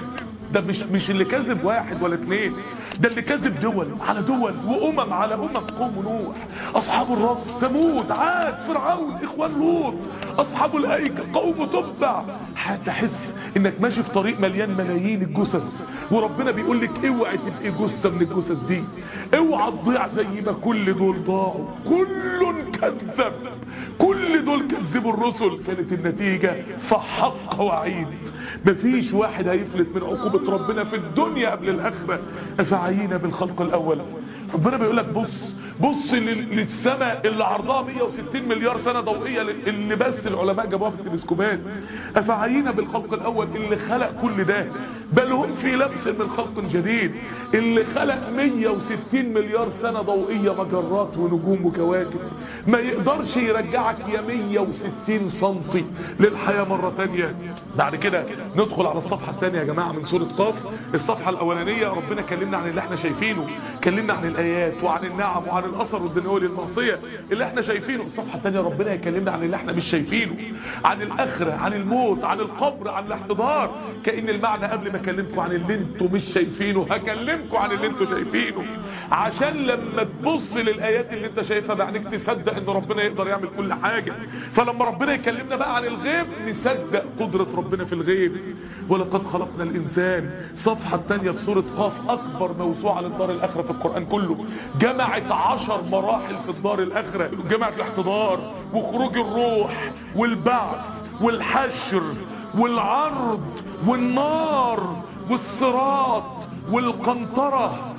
S1: ده مش مش اللي كذب واحد ولا اتنين، ده اللي كذب دول على دول وامم على امم. قوم نوح، اصحاب الرس، ثمود، عاد، فرعون، اخوان لوط، اصحاب الايكه، قوم تبع. هتحس انك ماشي في طريق مليان ملايين الجثث، وربنا بيقول لك اوعي تبقي جثه من الجثث دي، اوعى تضيع زي ما كل دول ضاعوا. كل كذب، كل دول كذبوا الرسل. كانت النتيجه فحق وعيد. مفيش واحد هيفلت من عقوبه ربنا في الدنيا قبل الاخره. افعينا بالخلق الاول. ربنا بيقول لك بص بص للسماء اللي عرضها مية وستين مليار سنة ضوئية، اللي بس العلماء جابوها في التلسكوبات. أفعينا بالخلق الأول اللي خلق كل ده، بل هم في لبس من خلق جديد، اللي خلق مية وستين مليار سنة ضوئية مجرات ونجوم وكواكب. ما يقدرش يرجعك يا مية وستين سنتي للحياة مرة تانية. بعد كده ندخل على الصفحة الثانية يا جماعة من سورة قاف. الصفحة الأولانية ربنا كلمنا عن اللي احنا شايفينه، كلمنا عن الآيات وعن النعم وعن الأثر والدنيوي للمعصية اللي احنا شايفينه. الصفحة الثانية ربنا يكلمنا عن اللي احنا مش شايفينه، عن الآخرة، عن الموت، عن القبر، عن الاحتضار. كأن المعنى قبل ما اكلمكم عن اللي انتوا مش شايفينه هكلمكم عن اللي انتوا شايفينه، عشان لما تبص للآيات اللي انت شايفها بعينك تصدق ان ربنا يقدر يعمل كل حاجة. فلما ربنا يكلمنا بقى عن الغيب نصدق قدرة ربنا في الغيب. ولقد خلقنا الإنسان. صفحة الثانية في سورة قاف أكبر موسوعة للدار الآخرة في القرآن كله، جمعت عشر مراحل في الدار الآخرة. جمعت الاحتضار وخروج الروح والبعث والحشر والعرض والنار والصراط والقنطرة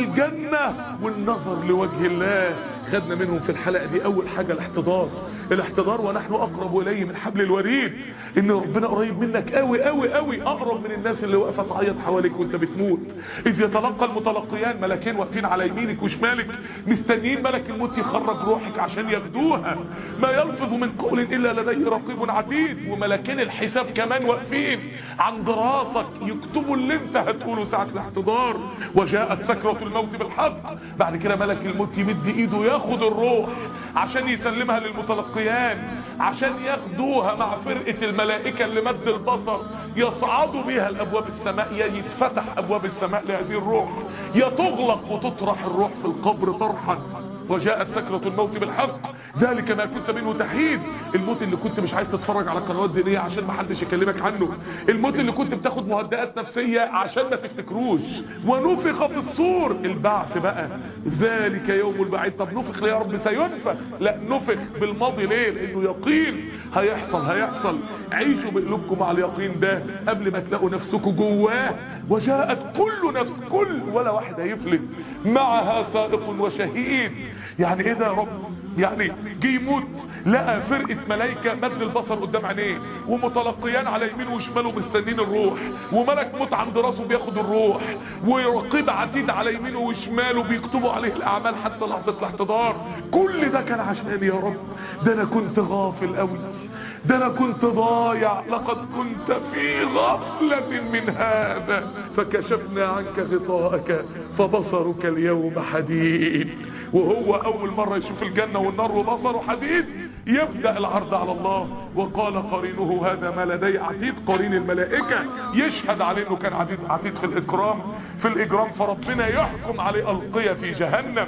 S1: والجنة والنظر لوجه الله. خدنا منهم في الحلقة دي اول حاجة الاحتضار. الاحتضار ونحن اقرب اليه من حبل الوريد، ان ربنا قريب منك قوي قوي قوي، اقرب من الناس اللي واقفه تعيط حواليك وانت بتموت. اذ يتلقى المتلقيان، ملكين واقفين على يمينك وشمالك مستنيين ملك الموت يخرج روحك عشان ياخدوها. ما يلفظ من قول الا لديه رقيب عتيد. وملكين الحساب كمان واقفين عند راسك يكتبوا اللي انت هتقوله ساعه الاحتضار. وجاءت سكرة الموت بالحق. بعد كده ملك الموت يمد ايده ياخد الروح عشان يسلمها للمتلقيان، عشان ياخدوها مع فرقة الملائكة اللي مد البصر يصعدوا بيها الابواب السماء، يا يتفتح ابواب السماء لهذه الروح، يا تغلق وتطرح الروح في القبر طرحا. وجاءت سكرة الموت بالحق ذلك ما كنت منه تحيد. الموت اللي كنت مش عايز تتفرج على قنوات دينية عشان ما حدش يكلمك عنه، الموت اللي كنت بتاخد مهدئات نفسية عشان ما تفتكروش. ونفخ في الصور. البعث بقى ذلك يوم البعيد. طب نفخ يا رب سينفخ؟ لا، نفخ بالماضي. ليه؟ لانه يقين هيحصل هيحصل. عيشوا بقلوبكم مع اليقين ده قبل ما تلاقوا نفسكم جواه. وجاءت كل نفس، كل ولا واحد هيفلت، معها سائق وشهيد. يعني ايه ده يا رب؟ يعني جه يموت لقى فرقة ملايكة مد البصر قدام عينيه، ومتلقيان على يمينه وشماله مستنين الروح، وملك موت عند راسه بياخد الروح، ورقيب عتيد على يمينه وشماله بيكتبوا عليه الاعمال حتى لحظة الاحتضار. كل ده كان عشاني يا رب. ده انا كنت غافل قوي، ده انا كنت ضايع. لقد كنت في غفلة من هذا فكشفنا عنك غطاءك فبصرك اليوم حديد. وهو اول مرة يشوف الجنة والنار وبصره حديد يبدأ العرض على الله. وقال قرينه هذا ما لدي عتيد. قرين الملائكة يشهد عليه انه كان عتيد عتيد في الاكرام في الاجرام. فربنا يحكم عليه القيا في جهنم،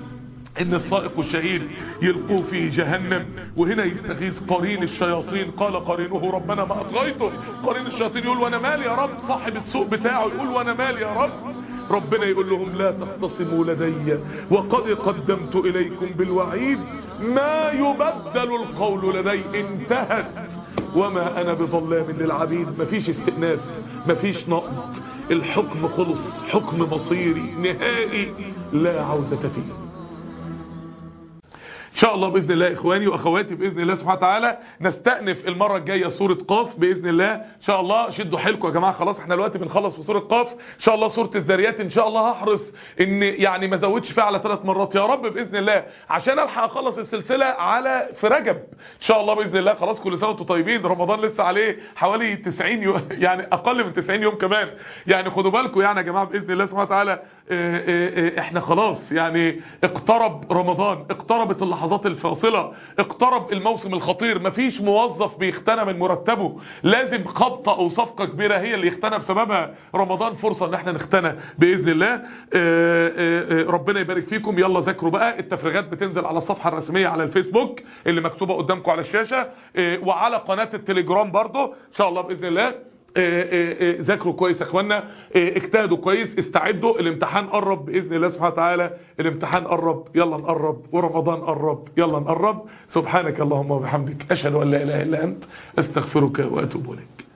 S1: ان الصائق والشهيد يلقوه في جهنم. وهنا يستغيث قرين الشياطين. قال قرينه ربنا ما اطغيته. قرين الشياطين يقول وانا مالي يا رب. صاحب السوء بتاعه يقول وانا مالي يا رب. ربنا يقول لهم لا تختصموا لدي وقد قدمت اليكم بالوعيد ما يبدل القول لدي. انتهت وما انا بظلام للعبيد. مفيش استئناف، مفيش نقد. الحكم خلص، حكم مصيري نهائي لا عودة فيه. ان شاء الله باذن الله اخواني واخواتي باذن الله سبحانه وتعالى نستأنف المره الجايه سوره قاف باذن الله. ان شاء الله شدوا حيلكم يا جماعه. خلاص احنا دلوقتي بنخلص في سوره قاف. ان شاء الله سوره الذاريات ان شاء الله هحرص ان يعني ما ازودش فيها على ثلاث مرات يا رب باذن الله، عشان الحق اخلص السلسله على في رجب ان شاء الله باذن الله. خلاص كل سنه وانتم طيبين. رمضان لسه عليه حوالي تسعين يوم، يعني اقل من تسعين يوم كمان. يعني خدوا بالكم يعني يا جماعه باذن الله سبحانه وتعالى. اه اه اه احنا خلاص يعني اقترب رمضان، اقتربت اللحظات الفاصلة، اقترب الموسم الخطير، مفيش موظف بيختنى من مرتبه، لازم خبطة او صفقة كبيرة هي اللي يختنى بسببها. رمضان فرصة ان احنا نختنى باذن الله. اه اه اه ربنا يبارك فيكم. يلا ذاكروا بقى، التفريغات بتنزل على الصفحة الرسمية على الفيسبوك اللي مكتوبة قدامكم على الشاشة، اه وعلى قناة التليجرام برضو ان شاء الله باذن الله. ذاكروا كويس يا اخوانا، اجتهدوا كويس، استعدوا، الامتحان قرب باذن الله سبحانه وتعالى، الامتحان قرب، يلا نقرب، ورمضان قرب، يلا نقرب. سبحانك اللهم وبحمدك، اشهد ان لا اله الا انت، استغفرك واتوب اليك.